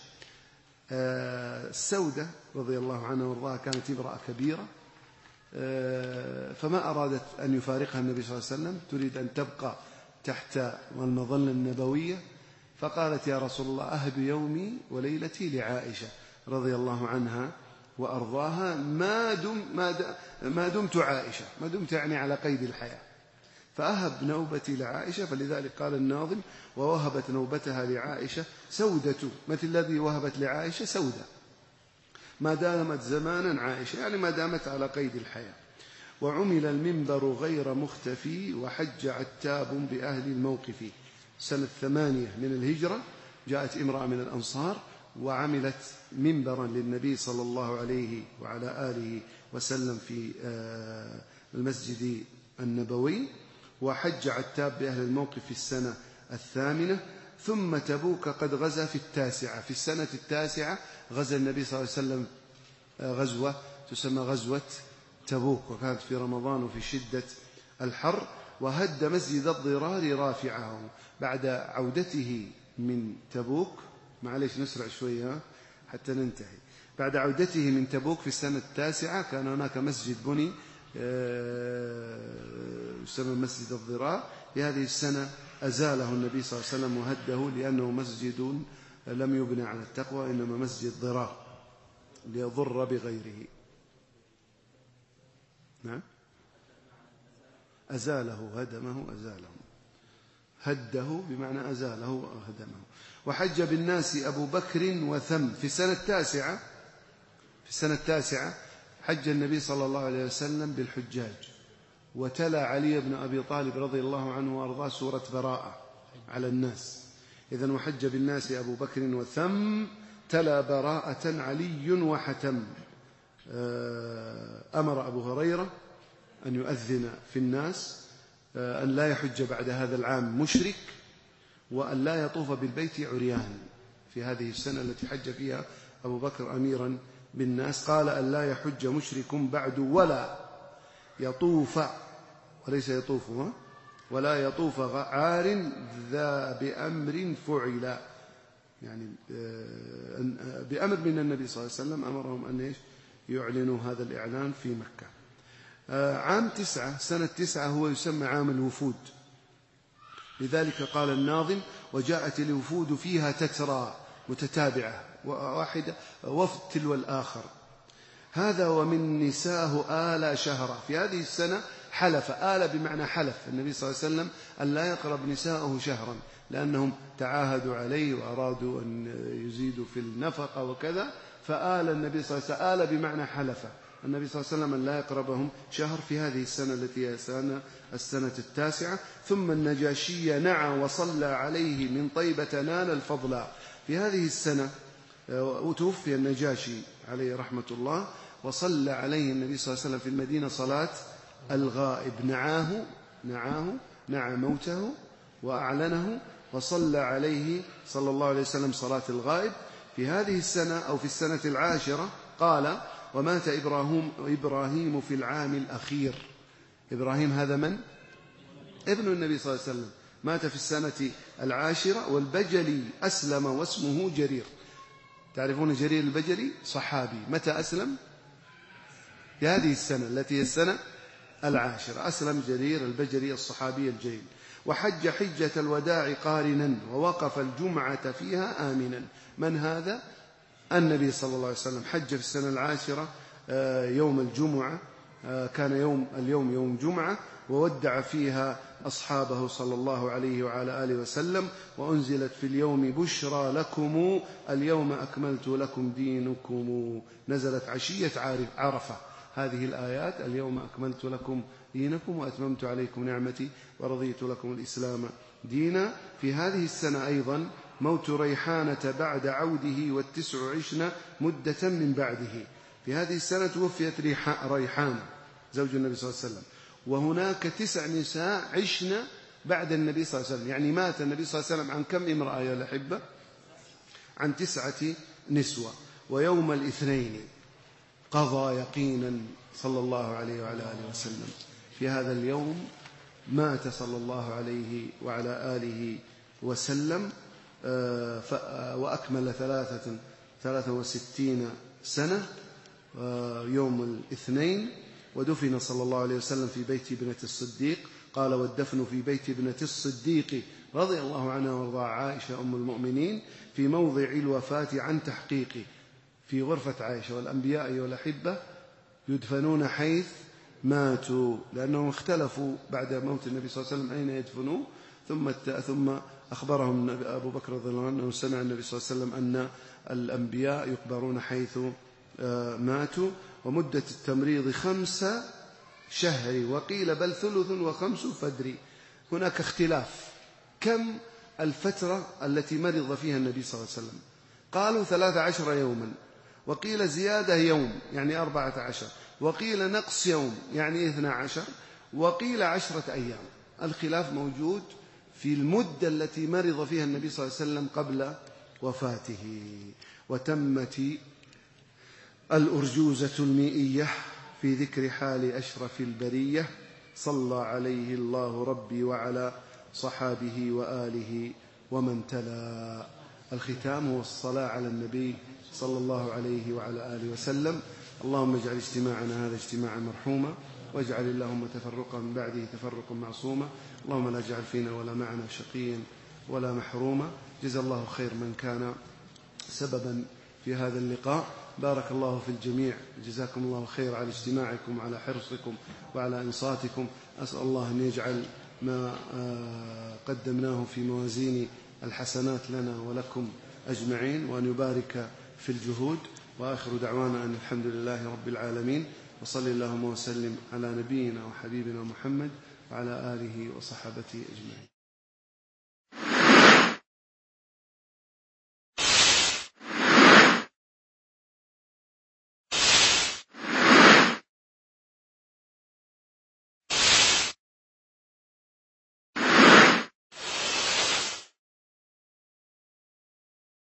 السودة رضي الله عنها وارضاها كانت امرأة كبيرة، فما أرادت أن يفارقها النبي صلى الله عليه وسلم، تريد أن تبقى تحت المظلة النبوية، فقالت يا رسول الله أهب يومي وليلتي لعائشة رضي الله عنها وأرضاها ما دمت عائشة، ما دمت يعني على قيد الحياة، فأهب نوبتي لعائشة. فلذلك قال الناظم ووهبت نوبتها لعائشة سودة، مثل الذي وهبت لعائشة سودة ما دامت زمانا عائشة، يعني ما دامت على قيد الحياة. وعمل المنبر غير مختفي وحج عتاب بأهل الموقف. سنة 8 من الهجرة جاءت امرأة من الأنصار وعملت منبرا للنبي صلى الله عليه وعلى آله وسلم في المسجد النبوي، وحج عتاب بأهل الموقف في السنة 8. ثم تبوك قد غزا في 9. في السنة 9 غزا النبي صلى الله عليه وسلم غزوة تسمى غزوة تبوك، وكانت في رمضان وفي شدة الحر. وهد مسجد الضرار رافعه. بعد عودته من تبوك، معليش نسرع شوية حتى ننتهي. بعد عودته من تبوك في السنة 9 كان هناك مسجد بني يسمى مسجد الضرار. في هذه السنة أزاله النبي صلى الله عليه وسلم وهده، لأنه مسجد لم يبنى على التقوى، إنما مسجد ضرار ليضر بغيره. نعم، أزاله هدمه أزاله، هده بمعنى أزاله وهدمه. وحج بالناس أبو بكر وثم. في السنة 9 حج النبي صلى الله عليه وسلم بالحجاج، وتلا علي بن أبي طالب رضي الله عنه وأرضاه سورة براءة على الناس. إذن وحج بالناس أبو بكر وثم، تلا براءة علي وحتم. أمر أبو هريرة أن يؤذن في الناس أن لا يحج بعد هذا العام مشرك، وأن لا يطوف بالبيت عريان في هذه السنة التي حج فيها أبو بكر أميرا بالناس. قال أن لا يحج مشرك بعد ولا يطوف، وليس يطوف، ولا يطوف عار ذا بأمر فعل، يعني بأمر من النبي صلى الله عليه وسلم أمرهم أن يعلنوا هذا الإعلان في مكة. عام 9 سنة 9 هو يسمى عام الوفود، لذلك قال الناظم وجاءت الوفود فيها تترى متتابعة واحدة وفد تلو الآخر. هذا ومن نساه آل شهرا. في هذه السنة حلف، آل بمعنى حلف النبي صلى الله عليه وسلم أن لا يقرب نساءه شهرا، لأنهم تعاهدوا عليه وأرادوا أن يزيدوا في النفقة وكذا، فآل النبي صلى الله عليه وسلم، آل بمعنى حلف النبي صلى الله عليه وسلم أن لا يقربهم شهر في هذه السنة التي هي السنة 9. ثم النجاشي نعى وصلى عليه من طيبة نال الفضل. في هذه السنة وتوفي النجاشي عليه رحمة الله، وصلى عليه النبي صلى الله عليه وسلم في المدينة صلاة الغائب. نعى موته وأعلنه، وصلى عليه صلى الله عليه وسلم صلاة الغائب. في هذه السنة أو في السنة 10 قال ومات إبراهيم في العام الأخير. إبراهيم هذا من؟ ابن النبي صلى الله عليه وسلم، مات في السنة 10. والبجلي أسلم واسمه جرير. تعرفون جرير البجلي صحابي، متى أسلم؟ في هذه السنة التي هي السنة 10 أسلم جرير البجلي الصحابي الجليل. وحج حجة الوداع قارنا ووقف الجمعة فيها آمنا. من هذا؟ النبي صلى الله عليه وسلم حج في السنة 10 يوم الجمعة، كان اليوم يوم جمعة، وودع فيها أصحابه صلى الله عليه وعلى آله وسلم. وأنزلت في اليوم بشرى لكم اليوم أكملت لكم دينكم. نزلت عشية عرفة هذه الآيات: اليوم أكملت لكم دينكم وأتممت عليكم نعمتي ورضيت لكم الإسلام دينا. في هذه السنة أيضا موت ريحانة بعد عوده 29 مدة من بعده. في هذه السنة توفيت ريحانة زوج النبي صلى الله عليه وسلم، وهناك 9 نساء عشن بعد النبي صلى الله عليه وسلم. يعني مات النبي صلى الله عليه وسلم عن كم امرأة يا الأحبة؟ عن 9 نسوة. ويوم الاثنين قضى يقينا صلى الله عليه وعلى آله وسلم. في هذا اليوم مات صلى الله عليه وعلى آله وسلم، وأكمل 63 سنة يوم الاثنين. ودفن صلى الله عليه وسلم في بيت ابنة الصديق. قال والدفن في بيت ابنة الصديق رضي الله عنها وارضاها عائشة أم المؤمنين في موضع الوفاة عن تحقيق، في غرفة عائشة. والأنبياء أيها الأحبة يدفنون حيث ماتوا، لأنهم اختلفوا بعد موت النبي صلى الله عليه وسلم أين يدفنوه، ثم أخبرهم أبو بكر رضي الله عنه سمع النبي صلى الله عليه وسلم أن الأنبياء يقبرون حيث ماتوا. ومدة التمريض 5 شهر، وقيل بل 3 و5 فدري. هناك اختلاف كم الفترة التي مرض فيها النبي صلى الله عليه وسلم. قالوا 13 يوما، وقيل زيادة يوم يعني 14، وقيل نقص يوم يعني 12، وقيل 10 أيام. الخلاف موجود في المدة التي مرض فيها النبي صلى الله عليه وسلم قبل وفاته. وتمت الأرجوزة المئية في ذكر حال أشرف البرية، صلى عليه الله ربي وعلى صحابه وآله ومن تلا. الختام هو الصلاة على النبي صلى الله عليه وعلى آله وسلم. اللهم اجعل اجتماعنا هذا اجتماعا مرحوما، واجعل اللهم تفرقا من بعده تفرقا معصوما. اللهم لا اجعل فينا ولا معنا شقيا ولا محروما. جزا الله خير من كان سببا في هذا اللقاء. بارك الله في الجميع، جزاكم الله خير على اجتماعكم وعلى حرصكم وعلى إنصاتكم. أسأل الله أن يجعل ما قدمناه في موازين الحسنات لنا ولكم أجمعين، وأن يبارك في الجهود. وآخر دعوانا أن الحمد لله رب العالمين، وصلى اللهم وسلم على نبينا وحبيبنا محمد وعلى آله وصحبه أجمعين.